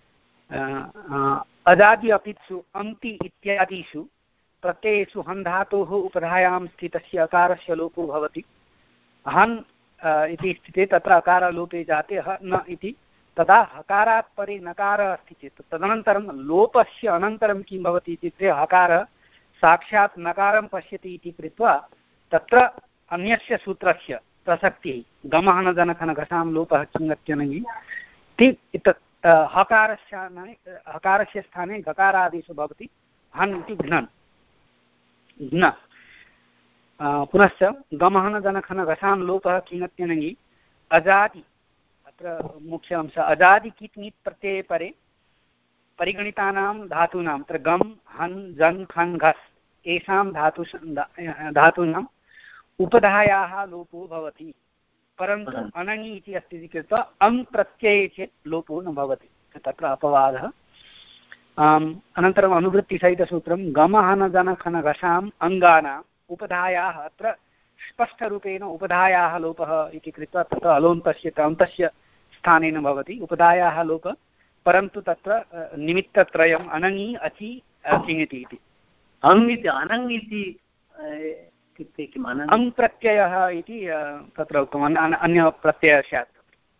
अजादि अपित्सु अन्ति इत्यादिषु प्रत्ययेषु हन् धातोः उपधायां स्थितस्य अकारस्य लोपो भवति हन् इति स्थिते तत्र अकारलोपे जाते ह न इति तदा हकारात् परे नकारः अस्ति चेत् तदनन्तरं लोपस्य अनन्तरं किं भवति इत्युक्ते हकारः साक्षात् नकारं पश्यति इति कृत्वा तत्र अन्यस्य सूत्रस्य प्रसक्तिः गमहन जनखन घसां लोपः किङत्यनङि इति हकारस्य हकारस्य स्थाने गकारादेशो भवति हन् इति घ्नन् घ्न पुनश्च गमहन जनखन घसां लोपः किङत्यनङि अजादि अत्र मुख्य अंशः अजादि कित् ङित् प्रत्यये परे परिगणितानां धातूनां अत्र गम् हन् जन् खन् घस् एषां धातु धातूनाम् उपधायाः लोपो भवति परन्तु अनङि इति अस्ति इति कृत्वा अङ् प्रत्यये चेत् लोपो न भवति तत्र अपवादः अनन्तरम् अनुवृत्तिसहितसूत्रं गमहन जनखन घसाम् अङ्गानाम् उपधायाः अत्र स्पष्टरूपेण उपधायाः लोपः इति कृत्वा तत्र अलोन्तस्य अन्तस्य स्थानेन भवति उपधायाः लोपः परन्तु तत्र निमित्तत्रयम् अनङि अचि किङति इति अङ् इति अनङ् इति इत्युक्ते किम् अङ् प्रत्ययः इति तत्र उक्तम् अन्य प्रत्ययः स्यात्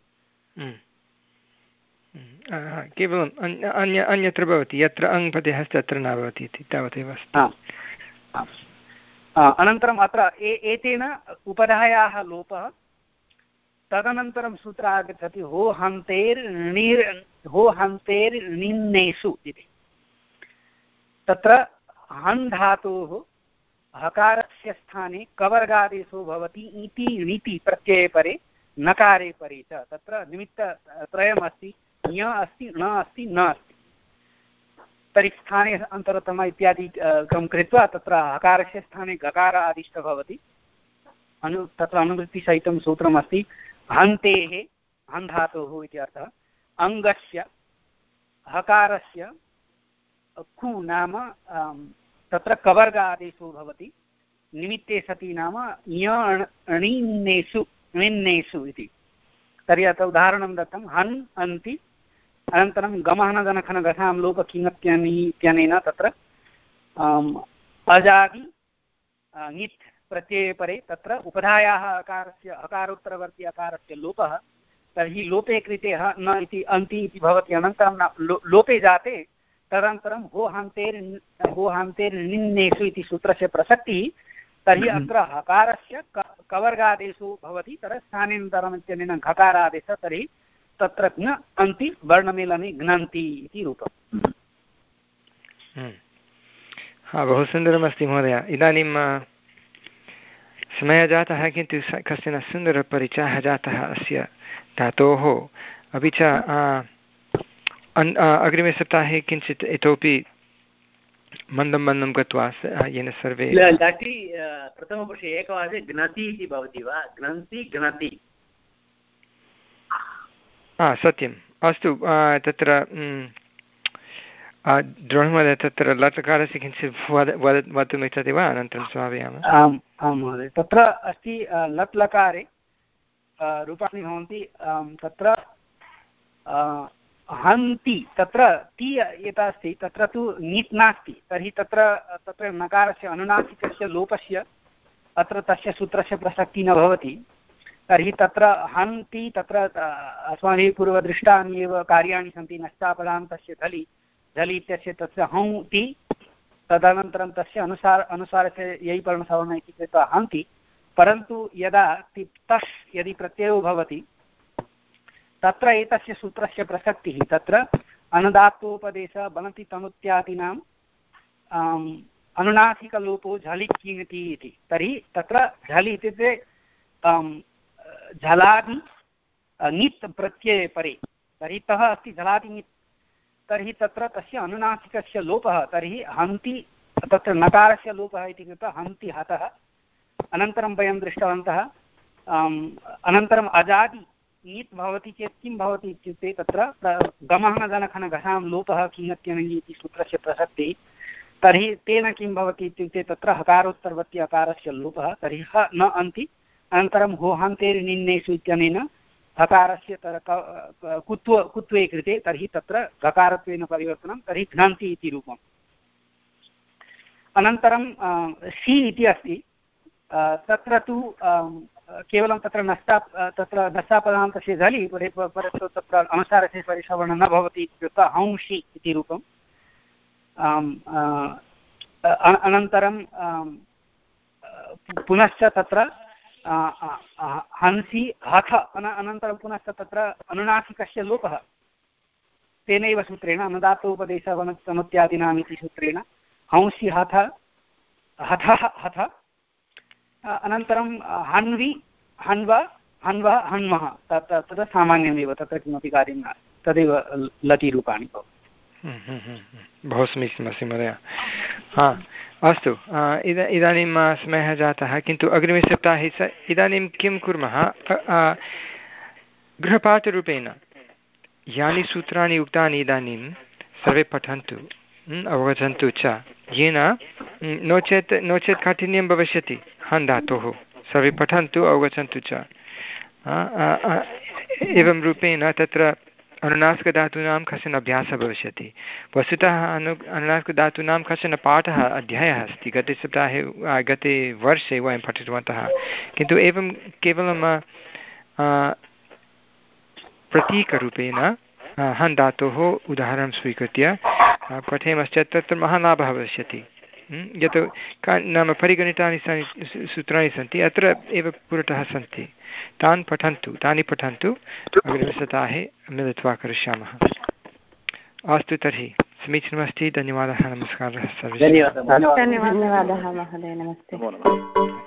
केवलम् अन्य अन्यत्र भवति यत्र अङ् प्रत्ययः अस्ति तत्र न भवति इति तावदेव अस्ति अनन्तरम् अत्र एतेन उपधायाः लोपः तदनन्तरं सूत्र आगच्छति हो हन्तेर्णिर् हो हन्तेर्णिन्नेषु इति तत्र हन् धातोः हकारस्य स्थाने कवर्गादेशो भवति इति णिति प्रत्यये परे नकारे परे च तत्र निमित्तत्रयमस्ति ञ अस्ति ण अस्ति न अस्ति तर्हि स्थाने अन्तरतम इत्यादि कं कृत्वा तत्र हकारस्य स्थाने गकार आदिष्ट भवति अनु तत्र अनुवृत्तिसहितं सूत्रमस्ति हन्तेः हन् धातोः इति अर्थः अङ्गस्य हकारस्य खु नाम तत्र कवर्ग आदेशो भवति निमित्ते सति नाम ञणिन्नेषु णिन्नेषु इति तर्हि अत्र उदाहरणं दत्तं हन् अन्ति अनन्तरं गमहनगणखनगसां लोपकिङत्यनि इत्यनेन तत्र अजादि ङित् प्रत्यये परे तत्र उपधायाः अकारस्य अकारोत्तरवर्ती अकारस्य लोपः तर्हि लोपे कृते ह न इति अन्ति इति भवति अनन्तरं लो, लोपे जाते तदनन्तरं हो हान्तेर् हो हान्तेर्निन्नेषु इति सूत्रस्य प्रसक्तिः तर्हि अत्र हकारस्य क कवर्गादेशो भवति तर्हि स्थानेन्तरम् इत्यनेन घकारादेशः तर्हि तत्र ज्ञ अन्ति वर्णमेलने घ्नन्ति इति रूपम्। हा बहु सुन्दरमस्ति महोदय। इदानीं समयः जातः किन्तु कश्चन सुन्दरपरिचयः जातः अस्य धातोः अपि च अग्रिमे सप्ताहे किञ्चित् इतोपि मन्दं मन्दं गत्वा येन सर्वे प्रथमवर्षे एकवादे घ्नति इति भवति वा घ्नन्ति घ्नति हा सत्यम् अस्तु तत्र द्रोणमहोदय तत्र लट्लकारस्य किञ्चित् वद वद वक्तुम् इच्छति वा अनन्तरं समापयामः। आम् आं महोदय तत्र अस्ति लट् लकारे रूपाणि भवन्ति तत्र हन्ति तत्र ति यथा अस्ति तत्र तु ङित् नास्ति तर्हि तत्र तत्र नकारस्य अनुनासिकस्य लोपस्य अत्र तस्य सूत्रस्य प्रसक्तिः न भवति तर्हि तत्र हन्ति तत्र अस्माभिः पूर्वदृष्टानि एव कार्याणि सन्ति नष्टापदान्तस्य धलि झलि इत्यस्य तस्य हौ ति तदनन्तरं तस्य अनुसार अनुसारस्य ययि पर्णसवर्ण इति कृत्वा हन्ति परन्तु यदा तिप्तश् यदि प्रत्ययो भवति तत्र एतस्य सूत्रस्य प्रसक्तिः तत्र अनुदात्तोपदेश बनति तनुत्यादीनाम् अनुनासिकलोपो झलि किङति इति तर्हि तत्र झलि इत्युक्ते झलादि ङित् प्रत्यये परे तर्हि तः अस्ति झलादि ङित् तर्हि तत्र तस्य अनुनासिकस्य लोपः तर्हि हन्ति तत्र नकारस्य लोपः इति कृत्वा हन्ति हतः अनन्तरं वयं दृष्टवन्तः अनन्तरम् अजादि ङित् भवति चेत् किं भवति इत्युक्ते तत्र गमहनगणखनघसां लोपः किङत्यनि इति सूत्रस्य प्रसक्तिः तर्हि तेन किं भवति इत्युक्ते तत्र हकारोत्तरवर्ती अकारस्य लोपः तर्हि ह न अन्ति अनन्तरं होहान्तेर्निन्नेषु इत्यनेन हकारस्य तर कुत्व कुत्वे कृते तर्हि तत्र गकारत्वेन परिवर्तनं तर्हि घ्नन्ति इति रूपम्। अनन्तरं सि इति अस्ति तत्र तु केवलं तत्र नष्टा तत्र नष्टापदान्तस्य झलि परन्तु तत्र अनुसारस्य परिसवर्णः न भवति इति कृत्वा हंसि इति रूपम्। अनन्तरं पुनश्च तत्र हंसि हथ अनन्तरं पुनश्च तत्र अनुनासिकस्य लोपः तेनैव सूत्रेण अनुदात्तोपदेशवनत्यादीनाम् इति सूत्रेण हंसि हथ हथः हथ अनन्तरं हन्वि हन्व हन्व हन्वः तत् तद् सामान्यमेव तत्र किमपि कार्यं न तदेव लटिरूपाणि भवन्ति। बहु समीचीनमस्ति महोदय। हा अस्तु इद इदानीं समयः जातः किन्तु अग्रिमे सप्ताहे स इदानीं किं कुर्मः गृहपाठरूपेण यानि सूत्राणि उक्तानि इदानीं सर्वे पठन्तु अवगच्छन्तु च येन नो चेत् नो चेत् काठिन्यं भविष्यति हन् धातोः सर्वे पठन्तु अवगच्छन्तु च एवं रूपेण तत्र अनुनासिकधातूनां कश्चन अभ्यासः भविष्यति। वस्तुतः अनु अनुनासिकधातूनां कश्चन पाठः अध्यायः अस्ति गते सप्ताहे गते वर्षे वयं पठितवन्तः किन्तु एवं केवलं प्रतीकरूपेण हन् धातोः उदाहरणं स्वीकृत्य पठेमश्चेत् तत्र महान् लाभः भविष्यति। यत् का नाम परिगणितानि सूत्राणि सन्ति अत्र एव पुरतः सन्ति तान् पठन्तु तानि पठन्तु अग्रिमसप्ताहे मिलित्वा करिष्यामः। अस्तु तर्हि समीचीनमस्ति। धन्यवादः, नमस्कारः सर्वेषां। धन्यवादः महोदय, नमस्ते। नमो नमः।